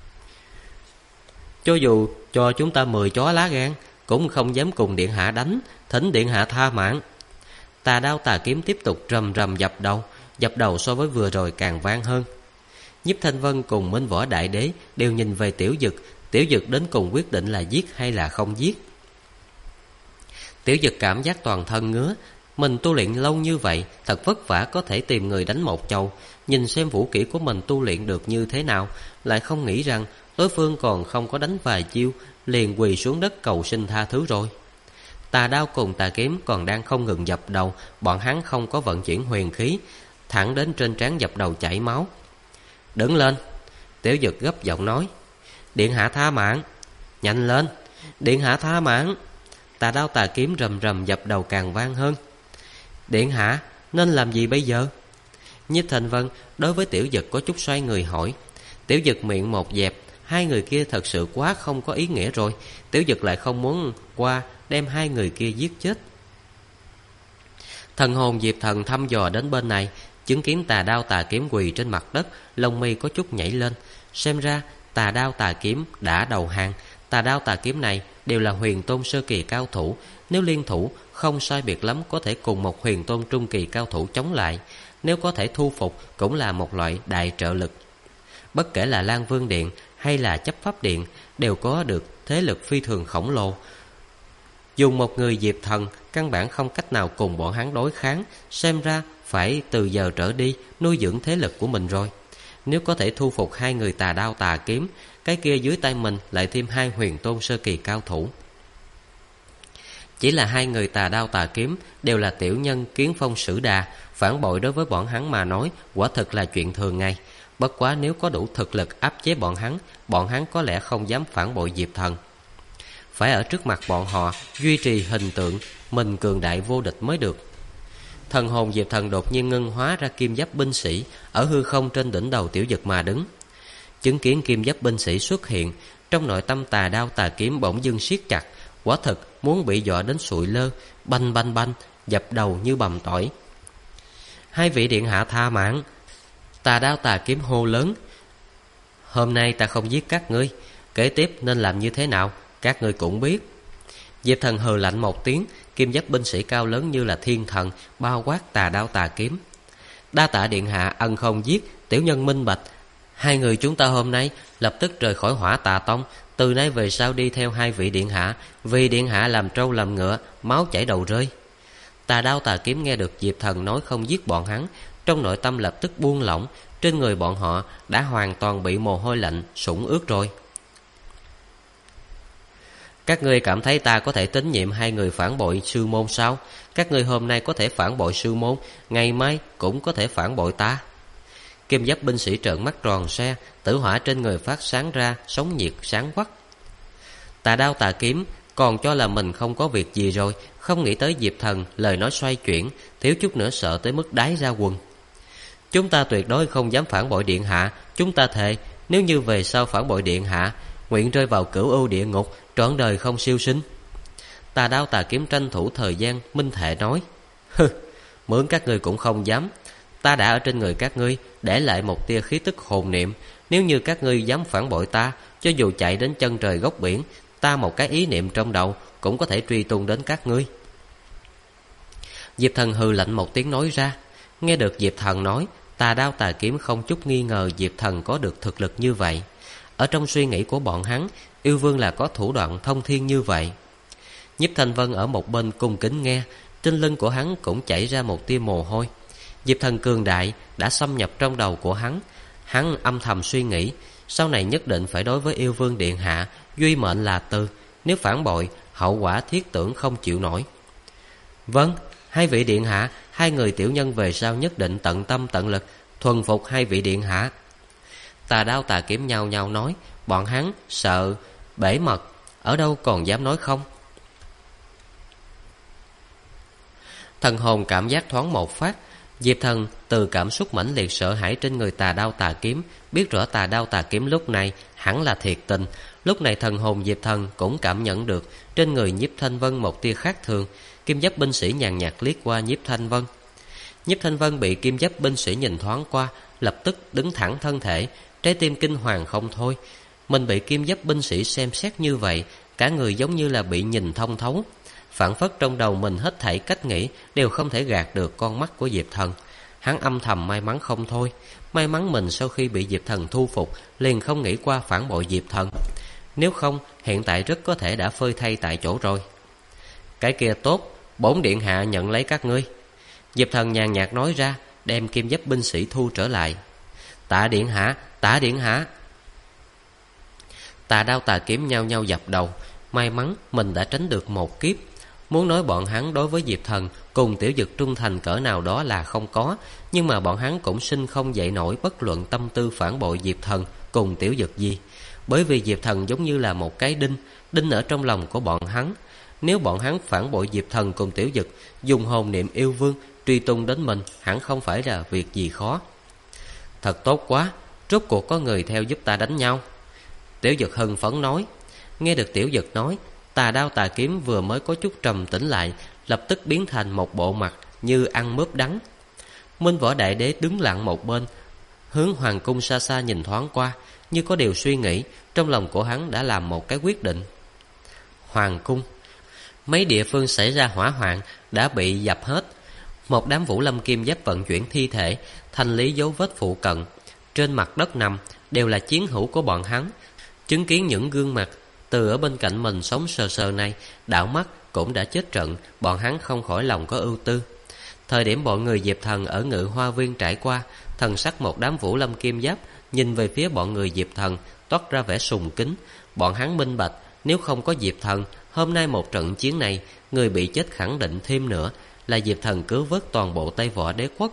Cho dù cho chúng ta 10 chó lá gan, cũng không dám cùng điện hạ đánh, thỉnh điện hạ tha mạng. Tà đao tà kiếm tiếp tục rầm rầm dập đầu so với vừa rồi càng vang hơn. Nhiếp Thanh Vân cùng Minh Võ Đại Đế đều nhìn về Tiểu Dực. Tiểu Dực đến cùng quyết định là giết hay là không giết. Tiểu Dực cảm giác toàn thân ngứa. Mình tu luyện lâu như vậy, thật vất vả có thể tìm người đánh một chầu, nhìn xem vũ kỹ của mình tu luyện được như thế nào, lại không nghĩ rằng đối phương còn không có đánh vài chiêu liền quỳ xuống đất cầu xin tha thứ rồi. Tà đao cùng tà kiếm còn đang không ngừng dập đầu, bọn hắn không có vận chuyển huyền khí, thẳng đến trên trán dập đầu chảy máu. Đứng lên, Tiểu Dực gấp giọng nói. Điện hạ tha mạng. Nhanh lên, điện hạ tha mạng. Tà đao tà kiếm rầm rầm dập đầu càng vang hơn. Điện hạ nên làm gì bây giờ? Nhiếp Thanh Vân đối với Tiểu Dực có chút xoay người hỏi. Tiểu Dực miệng một dẹp, 2 người kia thật sự quá không có ý nghĩa rồi. Tiểu Dực lại không muốn qua đem 2 người kia giết chết. Thần hồn Diệp Thần thăm dò đến bên này, chứng kiến tà đao tà kiếm quỳ trên mặt đất, lông mi có chút nhảy lên. Xem ra tà đao tà kiếm đã đầu hàng. Tà đao tà kiếm này đều là huyền tôn sơ kỳ cao thủ, nếu liên thủ không sai biệt lắm có thể cùng một huyền tôn trung kỳ cao thủ chống lại. Nếu có thể thu phục cũng là một loại đại trợ lực. Bất kể là Lan Vương Điện hay là Chấp Pháp Điện đều có được thế lực phi thường khổng lồ. Dùng một người Diệp Thần căn bản không cách nào cùng bọn hắn đối kháng, xem ra phải từ giờ trở đi nuôi dưỡng thế lực của mình rồi. Nếu có thể thu phục 2 người tà đao tà kiếm, cái kia dưới tay mình lại thêm 2 huyền tôn sơ kỳ cao thủ. Chỉ là 2 người tà đao tà kiếm đều là tiểu nhân kiến phong sử đà, phản bội đối với bọn hắn mà nói quả thực là chuyện thường ngày. Bất quá nếu có đủ thực lực áp chế bọn hắn có lẽ không dám phản bội Diệp Thần. Phải ở trước mặt bọn họ duy trì hình tượng mình cường đại vô địch mới được. Thần hồn Diệp Thần đột nhiên ngưng hóa ra kim giáp binh sĩ ở hư không trên đỉnh đầu Tiểu Dực mà đứng. Chứng kiến kim giáp binh sĩ xuất hiện, trong nội tâm tà đao tà kiếm bỗng dưng siết chặt, quả thực muốn bị dọa đến sụi lơ, banh banh banh, dập đầu như bầm tỏi. 2 vị điện hạ tha mạng. Tà đao tà kiếm hô lớn. Hôm nay ta không giết các ngươi, kế tiếp nên làm như thế nào các ngươi cũng biết. Diệp Thần hừ lạnh một tiếng, kim giáp binh sĩ cao lớn như là thiên thần bao quát tà đao tà kiếm. Đa tạ điện hạ ân không giết, tiểu nhân minh bạch. 2 người chúng ta hôm nay lập tức rời khỏi Hỏa Tà Tông, từ nay về sau đi theo 2 vị điện hạ, vì điện hạ làm trâu làm ngựa, máu chảy đầu rơi. Tà đao tà kiếm nghe được Diệp Thần nói không giết bọn hắn, trong nội tâm lập tức buông lỏng, trên người bọn họ đã hoàn toàn bị mồ hôi lạnh sũng ướt rồi. Các ngươi cảm thấy ta có thể tín nhiệm 2 người phản bội sư môn sao? Các ngươi hôm nay có thể phản bội sư môn, ngày mai cũng có thể phản bội ta. Kim giáp binh sĩ trợn mắt tròn xe, tử hỏa trên người phát sáng ra, sóng nhiệt sáng quắc. Tà Đao Tà Kiếm còn cho là mình không có việc gì rồi, không nghĩ tới Diệp Thần lời nói xoay chuyển, thiếu chút nữa sợ tới mức đái ra quần. Chúng ta tuyệt đối không dám phản bội điện hạ. Chúng ta thề, nếu như về sau phản bội điện hạ, nguyện rơi vào cửu ưu địa ngục, trọn đời không siêu sinh. Tà Đao Tà Kiếm tranh thủ thời gian minh thệ nói: Hừ, mượn các ngươi cũng không dám. Ta đã ở trên người các ngươi để lại một tia khí tức hồn niệm. Nếu như các ngươi dám phản bội ta, cho dù chạy đến chân trời góc biển, ta một cái ý niệm trong đầu cũng có thể truy tung đến các ngươi. Diệp Thần hừ lạnh một tiếng nói ra. Nghe được Diệp Thần nói, Tà Đao Tà Kiếm không chút nghi ngờ Diệp Thần có được thực lực như vậy. Ở trong suy nghĩ của bọn hắn, yêu vương là có thủ đoạn thông thiên như vậy. Nhiếp Thanh Vân ở một bên cung kính nghe, trên lưng của hắn cũng chảy ra một tia mồ hôi. Diệp Thần cường đại đã xâm nhập trong đầu của hắn. Hắn âm thầm suy nghĩ, sau này nhất định phải đối với yêu vương điện hạ duy mệnh là từ, nếu phản bội, hậu quả thiết tưởng không chịu nổi. Vâng, hai vị điện hạ, hai người tiểu nhân về sau nhất định tận tâm tận lực thuần phục hai vị điện hạ. Tà Đao Tà Kiếm nhau nhau nói, bọn hắn sợ bể mật, ở đâu còn dám nói không. Thần hồn cảm giác thoáng một phát. Diệp Thần từ cảm xúc mãnh liệt sợ hãi trên người Tà Đao Tà Kiếm biết rõ Tà Đao Tà Kiếm lúc này hẳn là thiệt tình. Lúc này thần hồn Diệp Thần cũng cảm nhận được trên người Nhiếp Thanh Vân một tia khác thường. Kim giáp binh sĩ nhàn nhạt liếc qua Nhiếp Thanh Vân. Nhiếp Thanh Vân bị kim giáp binh sĩ nhìn thoáng qua, lập tức đứng thẳng thân thể, trái tim kinh hoàng không thôi. Mình bị kim giáp binh sĩ xem xét như vậy, cả người giống như là bị nhìn thông thấu. Phản phất trong đầu mình hết thảy cách nghĩ đều không thể gạt được con mắt của Diệp Thần. Hắn âm thầm may mắn không thôi. May mắn mình sau khi bị Diệp Thần thu phục liền không nghĩ qua phản bội Diệp Thần. Nếu không hiện tại rất có thể đã phơi thây tại chỗ rồi. Cái kia tốt, bổn điện hạ nhận lấy các ngươi. Diệp Thần nhàn nhạt nói ra, đem kim giáp binh sĩ thu trở lại. Tạ điện hạ, Tạ điện hạ. Tà Đao Tà Kiếm nhau nhau dập đầu. May mắn mình đã tránh được một kiếp. Muốn nói bọn hắn đối với Diệp Thần cùng Tiểu Dực trung thành cỡ nào đó là không có, nhưng mà bọn hắn cũng sinh không dậy nổi bất luận tâm tư phản bội Diệp Thần cùng Tiểu Dực gì. Bởi vì Diệp Thần giống như là một cái đinh ở trong lòng của bọn hắn. Nếu bọn hắn phản bội Diệp Thần cùng Tiểu Dực, dùng hồn niệm yêu vương truy tung đến mình, hẳn không phải là việc gì khó. Thật tốt quá, rốt cuộc có người theo giúp ta đánh nhau. Tiểu Dực hưng phấn nói. Nghe được Tiểu Dực nói, Tà Đao Tà Kiếm vừa mới có chút trầm tĩnh lại, lập tức biến thành một bộ mặt như ăn mướp đắng. Minh Võ Đại Đế đứng lặng một bên, hướng hoàng cung xa xa nhìn thoáng qua, như có điều suy nghĩ. Trong lòng của hắn đã làm một cái quyết định. Hoàng cung, mấy địa phương xảy ra hỏa hoạn đã bị dập hết. Một đám Vũ Lâm kim giáp vận chuyển thi thể, thanh lý dấu vết phụ cận. Trên mặt đất nằm đều là chiến hữu của bọn hắn. Chứng kiến những gương mặt từ ở bên cạnh mình sống sờ sờ này, đảo mắt cũng đã chết trận, bọn hắn không khỏi lòng có ưu tư. Thời điểm bọn người Diệp Thần ở Ngự Hoa Viên trải qua, thần sắc một đám Vũ Lâm kim giáp nhìn về phía bọn người Diệp Thần toát ra vẻ sùng kính. Bọn hắn minh bạch, nếu không có Diệp Thần, hôm nay một trận chiến này, người bị chết khẳng định thêm nữa là Diệp Thần cứu vớt toàn bộ Tây Võ Đế quốc.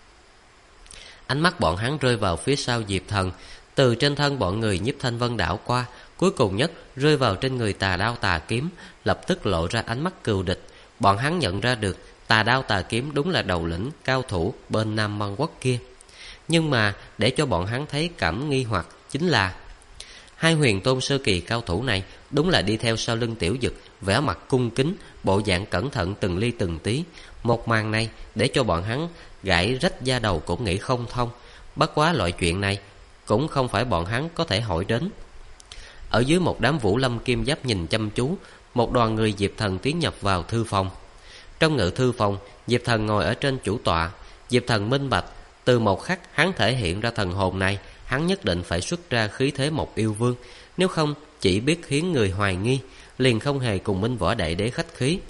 Ánh mắt bọn hắn rơi vào phía sau Diệp Thần, từ trên thân bọn người Nhiếp Thanh Vân đảo qua, cuối cùng nhất rơi vào trên người Tà Đao Tà Kiếm, lập tức lộ ra ánh mắt cừu địch. Bọn hắn nhận ra được Tà Đao Tà Kiếm đúng là đầu lĩnh cao thủ bên Nam Man Quốc kia. Nhưng mà để cho bọn hắn thấy cảm nghi hoặc chính là hai huyền tôn sơ kỳ cao thủ này đúng là đi theo sau lưng Tiểu Dực, vẻ mặt cung kính, bộ dạng cẩn thận từng ly từng tí. Một màn này để cho bọn hắn gãi rách da đầu cũng nghĩ không thông. Bất quá loại chuyện này cũng không phải bọn hắn có thể hỏi đến. Ở dưới một đám Vũ Lâm kim giáp nhìn chăm chú, một đoàn người Diệp Thần tiến nhập vào thư phòng. Trong ngự thư phòng, Diệp Thần ngồi ở trên chủ tọa. Diệp Thần minh bạch, từ một khắc hắn thể hiện ra thần hồn này, hắn nhất định phải xuất ra khí thế một yêu vương, nếu không chỉ biết khiến người hoài nghi, liền không hề cùng Minh Võ Đại Đế khách khí.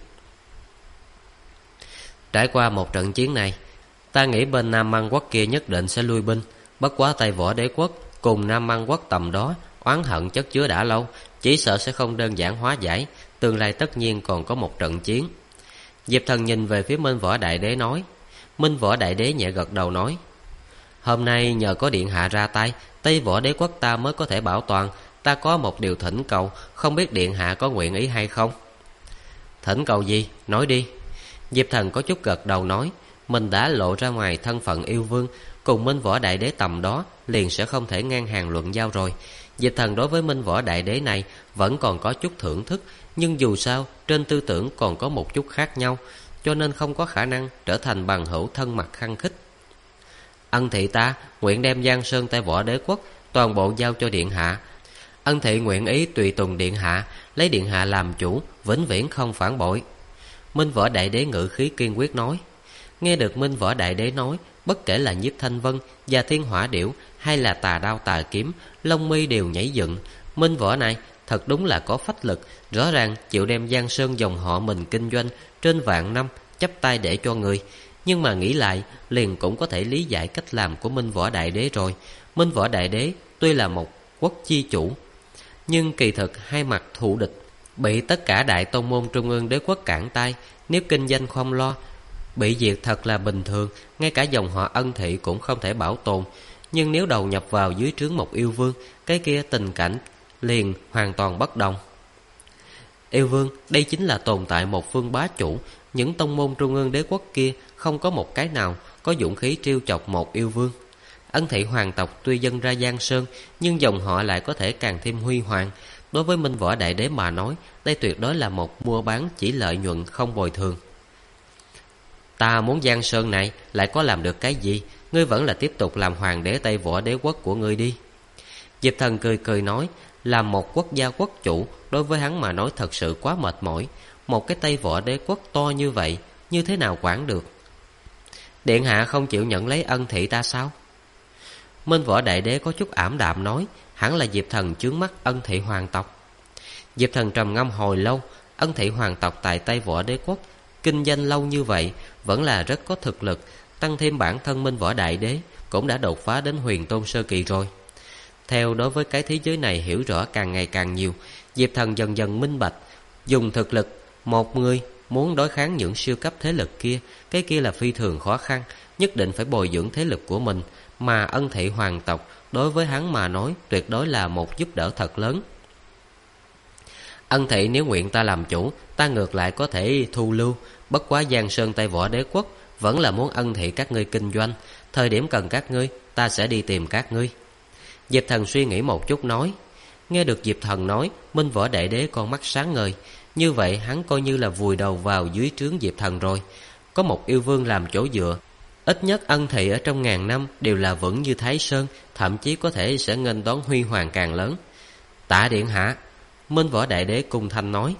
Trải qua một trận chiến này, ta nghĩ bên Nam Man Quốc kia nhất định sẽ lui binh. Bất quá Tây Võ Đế quốc cùng Nam Man Quốc tầm đó oán hận chất chứa đã lâu, chỉ sợ sẽ không đơn giản hóa giải, tương lai tất nhiên còn có một trận chiến. Diệp Thần nhìn về phía Minh Võ Đại Đế nói. Minh Võ Đại Đế nhẹ gật đầu nói, hôm nay nhờ có điện hạ ra tay, Tây Võ Đế quốc ta mới có thể bảo toàn. ta có một điều thỉnh cầu, không biết điện hạ có nguyện ý hay không? Thỉnh cầu gì? Nói đi. Diệp Thần có chút gật đầu nói, mình đã lộ ra ngoài thân phận yêu vương, cùng Minh Võ Đại Đế tầm đó liền sẽ không thể ngang hàng luận giao rồi. Diệp Thần đối với Minh Võ Đại Đế này vẫn còn có chút thưởng thức, nhưng dù sao trên tư tưởng còn có một chút khác nhau, cho nên không có khả năng trở thành bằng hữu thân mật khăng khít. Ân thị ta nguyện đem Giang Sơn Tây Võ Đế quốc toàn bộ giao cho điện hạ. Ân thị nguyện ý tùy tùng điện hạ, lấy điện hạ làm chủ, vĩnh viễn không phản bội. Minh Võ Đại Đế ngự khí kiên quyết nói. Nghe được Minh Võ Đại Đế nói, bất kể là Nhiếp Thanh Vân và Thiên Hỏa Điểu hay là Tà Đao Tà Kiếm, lông mi đều nhảy dựng. Minh Võ này thật đúng là có phách lực, rõ ràng chịu đem Giang Sơn dòng họ mình kinh doanh trên vạn năm, chắp tay để cho người. Nhưng mà nghĩ lại, liền cũng có thể lý giải cách làm của Minh Võ Đại Đế rồi. Minh Võ Đại Đế tuy là một quốc chi chủ, nhưng kỳ thực hai mặt thù địch, bị tất cả đại tông môn trung ương đế quốc cản tay. Nếu kinh doanh không lo, bị diệt thật là bình thường, ngay cả dòng họ Ân thị cũng không thể bảo tồn. Nhưng nếu đầu nhập vào dưới trướng một yêu vương, cái kia tình cảnh liền hoàn toàn bất đồng. Yêu vương, đây chính là tồn tại một phương bá chủ. Những tông môn trung ương đế quốc kia không có một cái nào có dũng khí trêu chọc một yêu vương. Ân thị hoàng tộc tuy dâng ra Giang Sơn, nhưng dòng họ lại có thể càng thêm huy hoàng. Đối với Minh Võ Đại Đế mà nói, đây tuyệt đối là một mua bán chỉ lợi nhuận không bồi thường. Ta muốn Giang Sơn này lại có làm được cái gì? Ngươi vẫn là tiếp tục làm hoàng đế Tây Võ Đế quốc của ngươi đi. Diệp Thần cười cười nói, làm một quốc gia quốc chủ đối với hắn mà nói thật sự quá mệt mỏi. Một cái Tây Võ Đế quốc to như vậy, như thế nào quản được? Điện hạ không chịu nhận lấy Ân thị ta sao? Minh Võ Đại Đế có chút ảm đạm nói, hẳn là Diệp Thần chướng mắt Ân thị hoàng tộc. Diệp Thần trầm ngâm hồi lâu. Ân thị hoàng tộc tại Tây Võ Đế quốc kinh doanh lâu như vậy, vẫn là rất có thực lực. Tăng thêm bản thân Minh Võ Đại Đế cũng đã đột phá đến huyền tôn sơ kỳ rồi. Theo đối với cái thế giới này hiểu rõ càng ngày càng nhiều, Diệp Thần dần dần minh bạch, dùng thực lực một người muốn đối kháng những siêu cấp thế lực kia, cái kia là phi thường khó khăn, nhất định phải bồi dưỡng thế lực của mình. Mà Ân thị hoàng tộc đối với hắn mà nói tuyệt đối là một giúp đỡ thật lớn. Ân thị nếu nguyện ta làm chủ, ta ngược lại có thể thu lưu. Bất quá Giang Sơn Tây Võ Đế quốc vẫn là muốn Ân thị các ngươi kinh doanh. Thời điểm cần các ngươi, ta sẽ đi tìm các ngươi. Diệp Thần suy nghĩ một chút nói. Nghe được Diệp Thần nói, Minh Võ Đại Đế con mắt sáng ngời. Như vậy hắn coi như là vùi đầu vào dưới trướng Diệp Thần rồi. Có một yêu vương làm chỗ dựa, ít nhất Ân thị ở trong ngàn năm đều là vững như Thái Sơn, thậm chí có thể sẽ nghênh đón huy hoàng càng lớn. Tạ điện hạ. Minh Võ Đại Đế cung thanh nói.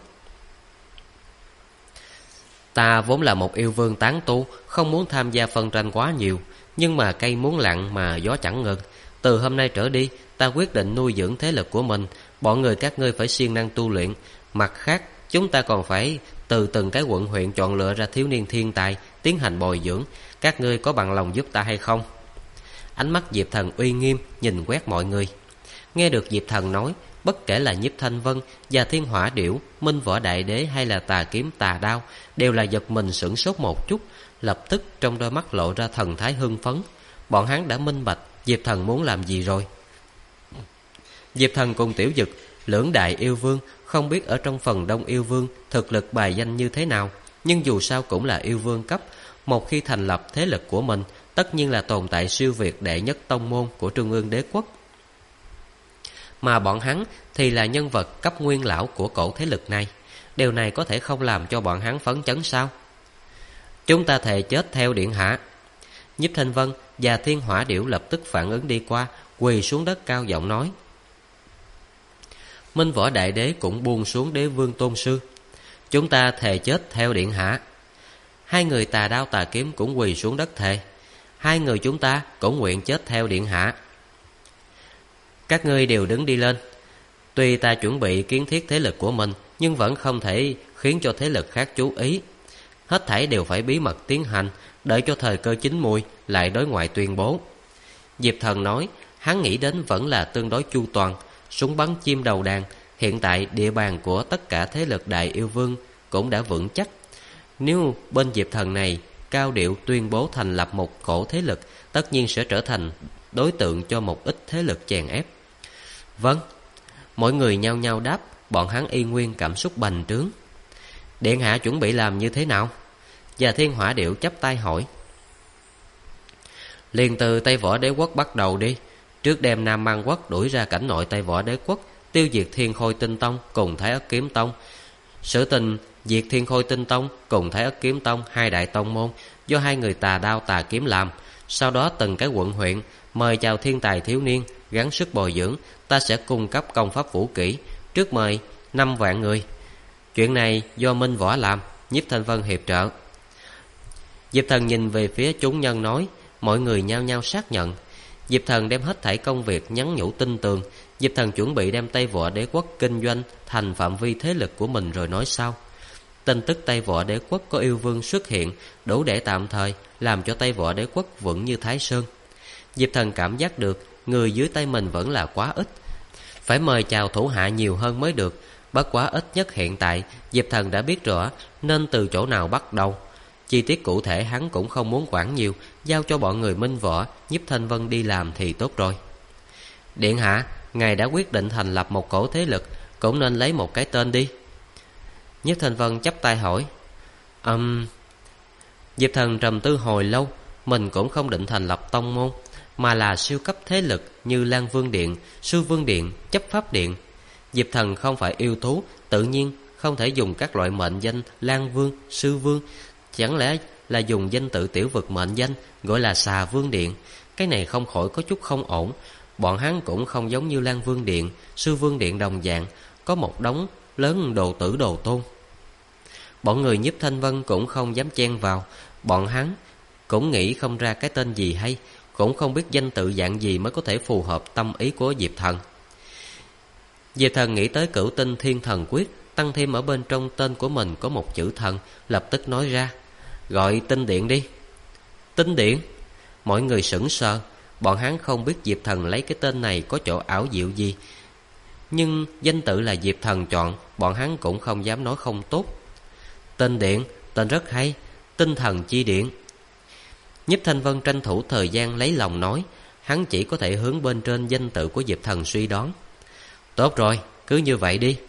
Ta vốn là một yêu vương tán tu, không muốn tham gia phân tranh quá nhiều, nhưng mà cây muốn lặng mà gió chẳng ngừng. Từ hôm nay trở đi, ta quyết định nuôi dưỡng thế lực của mình. Bọn người các ngươi phải siêng năng tu luyện. Mặt khác, chúng ta còn phải từ từng cái quận huyện chọn lựa ra thiếu niên thiên tài, tiến hành bồi dưỡng. Các ngươi có bằng lòng giúp ta hay không? Ánh mắt Diệp Thần uy nghiêm nhìn quét mọi người. Nghe được Diệp Thần nói, bất kể là Nhiếp Thanh Vân và Thiên Hỏa Điểu, Minh Võ Đại Đế hay là Tà Kiếm Tà Đao đều là giật mình sửng sốt một chút, lập tức trong đôi mắt lộ ra thần thái hưng phấn. Bọn hắn đã minh bạch Diệp Thần muốn làm gì rồi. Diệp Thần cùng Tiểu Dực, lưỡng đại yêu vương, không biết ở trong phần đông yêu vương thực lực bài danh như thế nào, nhưng dù sao cũng là yêu vương cấp. Một khi thành lập thế lực của mình, tất nhiên là tồn tại siêu việt đệ nhất tông môn của Trung ương Đế quốc. Mà bọn hắn thì là nhân vật cấp nguyên lão của cổ thế lực này. Điều này có thể không làm cho bọn hắn phấn chấn sao? Chúng ta thề chết theo điện hạ. Nhiếp Thanh Vân và Thiên Hỏa Điểu lập tức phản ứng đi qua, quỳ xuống đất cao giọng nói. Minh Võ Đại Đế cũng buông xuống Đế vương tôn sư. Chúng ta thề chết theo điện hạ. Hai người Tà Đao Tà Kiếm cũng quỳ xuống đất thề. Hai người chúng ta cũng nguyện chết theo điện hạ. Các ngươi đều đứng đi lên. Tuy ta chuẩn bị kiến thiết thế lực của mình, nhưng vẫn không thể khiến cho thế lực khác chú ý. Hết thảy đều phải bí mật tiến hành, đợi cho thời cơ chín mùi lại đối ngoại tuyên bố. Diệp Thần nói, hắn nghĩ đến vẫn là tương đối chu toàn. Súng bắn chim đầu đàn, hiện tại địa bàn của tất cả thế lực đại yêu vương cũng đã vững chắc. Nếu bên Diệp Thần này cao điệu tuyên bố thành lập một cổ thế lực, tất nhiên sẽ trở thành đối tượng cho một ít thế lực chèn ép. Vâng. Mọi người nhao nhao đáp, bọn hắn y nguyên cảm xúc bành trướng. Điện hạ chuẩn bị làm như thế nào? Và Thiên Hỏa Điệu chắp tay hỏi. Liền từ Tây Võ Đế Quốc bắt đầu đi. Trước đem Nam Mang Quốc đuổi ra cảnh nội Tây Võ Đế Quốc, tiêu diệt Thiên Khôi Tinh Tông cùng Thái Ất Kiếm Tông. Sự tình diệt Thiên Khôi Tinh Tông cùng Thái Ất Kiếm Tông, hai đại tông môn do hai người tà đao tà kiếm làm. Sau đó từng cái quận huyện mời chào thiên tài thiếu niên gắng sức bồi dưỡng. Ta sẽ cung cấp công pháp vũ kỹ, trước mời 5 vạn người. Chuyện này do Minh Võ làm, Nhiếp Thanh Vân hiệp trợ. Diệp Thần nhìn về phía chúng nhân nói. Mọi người nhao nhao xác nhận. Diệp Thần đem hết thảy công việc nhắn nhủ tin tường. Diệp Thần chuẩn bị đem Tây Võ Đế Quốc kinh doanh thành phạm vi thế lực của mình rồi nói sau. Tin tức Tây Võ Đế Quốc có yêu vương xuất hiện đủ để tạm thời làm cho Tây Võ Đế Quốc vững như Thái Sơn. Diệp Thần cảm giác được người dưới tay mình vẫn là quá ít, phải mời chào thủ hạ nhiều hơn mới được. Bất quá ít nhất hiện tại Diệp Thần đã biết rõ nên từ chỗ nào bắt đầu. Chi tiết cụ thể hắn cũng không muốn quản nhiều, giao cho bọn người Minh Võ, Nhiếp Thanh Vân đi làm thì tốt rồi. Điện hạ, ngài đã quyết định thành lập một cổ thế lực, cũng nên lấy một cái tên đi. Nhiếp Thanh Vân chắp tay hỏi. Diệp Thần trầm tư hồi lâu. Mình cũng không định thành lập tông môn, mà là siêu cấp thế lực như Lan Vương Điện, Sư Vương Điện, Chấp Pháp Điện. Diệp Thần không phải yêu thú, tự nhiên không thể dùng các loại mệnh danh Lan Vương, Sư Vương. Chẳng lẽ là dùng danh tự tiểu vực mệnh danh, gọi là Xà Vương Điện? Cái này không khỏi có chút không ổn. Bọn hắn cũng không giống như Lan Vương Điện, Sư Vương Điện đồng dạng, có một đống lớn đồ tử đồ tôn. Bọn người Nhiếp Thanh Vân cũng không dám chen vào. Bọn hắn cũng nghĩ không ra cái tên gì hay, cũng không biết danh tự dạng gì mới có thể phù hợp tâm ý của Diệp Thần. Diệp Thần nghĩ tới Cửu Tinh Thiên Thần Quyết, tăng thêm ở bên trong tên của mình có một chữ thần, lập tức nói ra. Gọi Tinh Điện đi. Tinh Điện? Mọi người sững sờ. Bọn hắn không biết Diệp Thần lấy cái tên này có chỗ ảo diệu gì, nhưng danh tự là Diệp Thần chọn, bọn hắn cũng không dám nói không tốt. Tinh Điện, tên rất hay. Tinh Thần Chi Điện. Nhiếp Thanh Vân tranh thủ thời gian lấy lòng nói. Hắn chỉ có thể hướng bên trên danh tự của Diệp Thần suy đoán. Tốt rồi, cứ như vậy đi.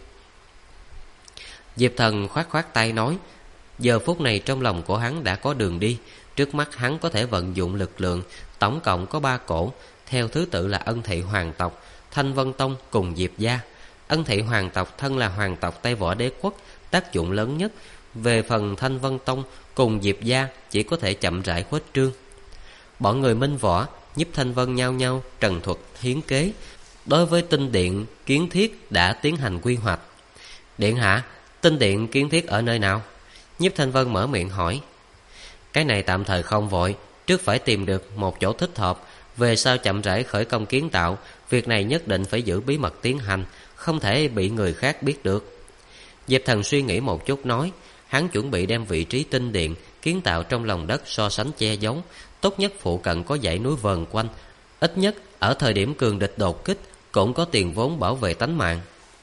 Diệp Thần khoát khoát tay nói. Giờ phút này trong lòng của hắn đã có đường đi. Trước mắt hắn có thể vận dụng lực lượng. Tổng cộng có 3 cổ, theo thứ tự là Ân Thị Hoàng tộc, Thanh Vân Tông cùng Diệp gia. Ân Thị Hoàng tộc thân là hoàng tộc Tây Võ Đế Quốc, tác dụng lớn nhất. Về phần Thanh Vân Tông cùng Diệp gia chỉ có thể chậm rãi khuếch trương. Bọn người Minh Võ, Nhiếp Thanh Vân nhao nhao trần thuật hiến kế. Đối với Tinh Điện kiến thiết đã tiến hành quy hoạch. Điện hạ, Tinh Điện kiến thiết ở nơi nào? Nhiếp Thanh Vân mở miệng hỏi. Cái này tạm thời không vội, trước phải tìm được một chỗ thích hợp, về sau chậm rãi khởi công kiến tạo. Việc này nhất định phải giữ bí mật tiến hành, không thể bị người khác biết được. Diệp Thần suy nghĩ một chút nói. Hắn chuẩn bị đem vị trí Tinh Điện kiến tạo trong lòng đất so sánh che giấu, tốt nhất phụ cận có dãy núi vờn quanh, ít nhất ở thời điểm cường địch đột kích cũng có tiền vốn bảo vệ tánh mạng.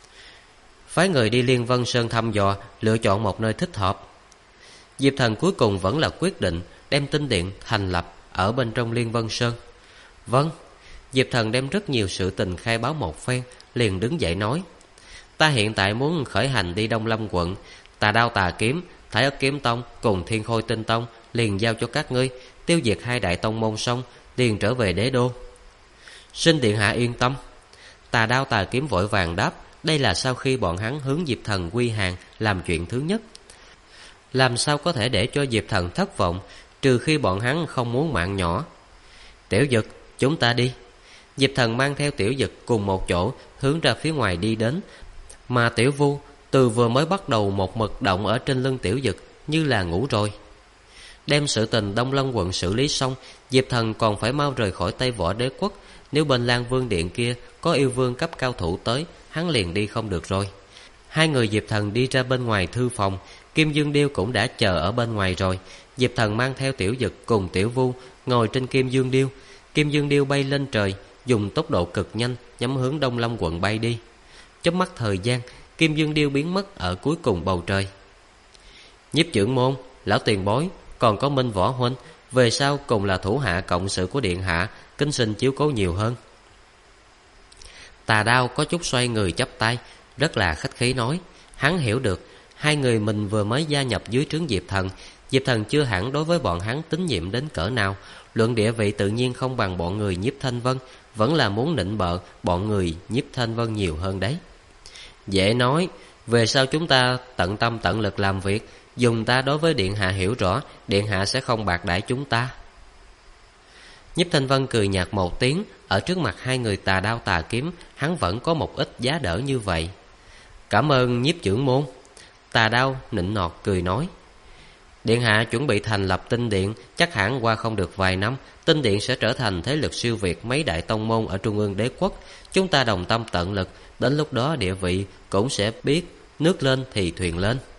Phái người đi Liên Vân Sơn thăm dò, lựa chọn một nơi thích hợp. Diệp Thần cuối cùng vẫn là quyết định đem Tinh Điện thành lập ở bên trong Liên Vân Sơn. Vâng. Diệp Thần đem rất nhiều sự tình khai báo một phen, liền đứng dậy nói. Ta hiện tại muốn khởi hành đi Đông Lâm quận. Tà đao tà kiếm, Thái Ất Kiếm Tông cùng Thiên Khôi Tinh Tông liền giao cho các ngươi. Tiêu diệt hai đại tông môn xong liền trở về đế đô. Xin điện hạ yên tâm. Tà đao tà kiếm vội vàng đáp. Đây là sau khi bọn hắn hướng Diệp Thần quy hàng làm chuyện thứ nhất. Làm sao có thể để cho Diệp Thần thất vọng, trừ khi bọn hắn không muốn mạng nhỏ. Tiểu Dực, chúng ta đi. Diệp Thần mang theo Tiểu Dực cùng một chỗ hướng ra phía ngoài đi đến. Mà Tiểu Vu từ vừa mới bắt đầu một mực động ở trên lưng Tiểu Dực, như là ngủ rồi. Đem sự tình Đông Lâm quận xử lý xong, Diệp Thần còn phải mau rời khỏi Tây Võ Đế Quốc. Nếu bên Lan Vương Điện kia có yêu vương cấp cao thủ tới, hắn liền đi không được rồi. Hai người Diệp Thần đi ra bên ngoài thư phòng. Kim Dương Điêu cũng đã chờ ở bên ngoài rồi. Diệp Thần mang theo Tiểu Dực cùng Tiểu Vu ngồi trên Kim Dương Điêu. Kim Dương Điêu bay lên trời, dùng tốc độ cực nhanh nhắm hướng Đông Lâm quận bay đi. Chớp mắt thời gian, Kim Dương Điêu biến mất ở cuối cùng bầu trời. Nhiếp trưởng môn, lão tiền bối, còn có Minh Võ huynh, về sau cùng là thủ hạ cộng sự của điện hạ, kính xin chiếu cố nhiều hơn. Tà Đao có chút xoay người chắp tay, rất là khách khí nói. Hắn hiểu được, hai người mình vừa mới gia nhập dưới trướng Diệp Thần. Diệp Thần chưa hẳn đối với bọn hắn tín nhiệm đến cỡ nào. Luận địa vị tự nhiên không bằng bọn người Nhiếp Thanh Vân, vẫn là muốn nịnh bợ bọn người Nhiếp Thanh Vân nhiều hơn đấy. Dễ nói, về sau chúng ta tận tâm tận lực làm việc, dùng ta đối với Điện Hạ hiểu rõ, Điện Hạ sẽ không bạc đãi chúng ta. Nhiếp Thanh Vân cười nhạt một tiếng, ở trước mặt hai người Tà Đao Tà Kiếm, hắn vẫn có một ít giá đỡ như vậy. Cảm ơn Nhiếp trưởng môn. Tà Đao nịnh nọt cười nói. Điện Hạ chuẩn bị thành lập Tinh Điện, chắc hẳn qua không được vài năm, Tinh Điện sẽ trở thành thế lực siêu việt mấy đại tông môn ở Trung ương đế quốc. Chúng ta đồng tâm tận lực, đến lúc đó địa vị cũng sẽ biết nước lên thì thuyền lên.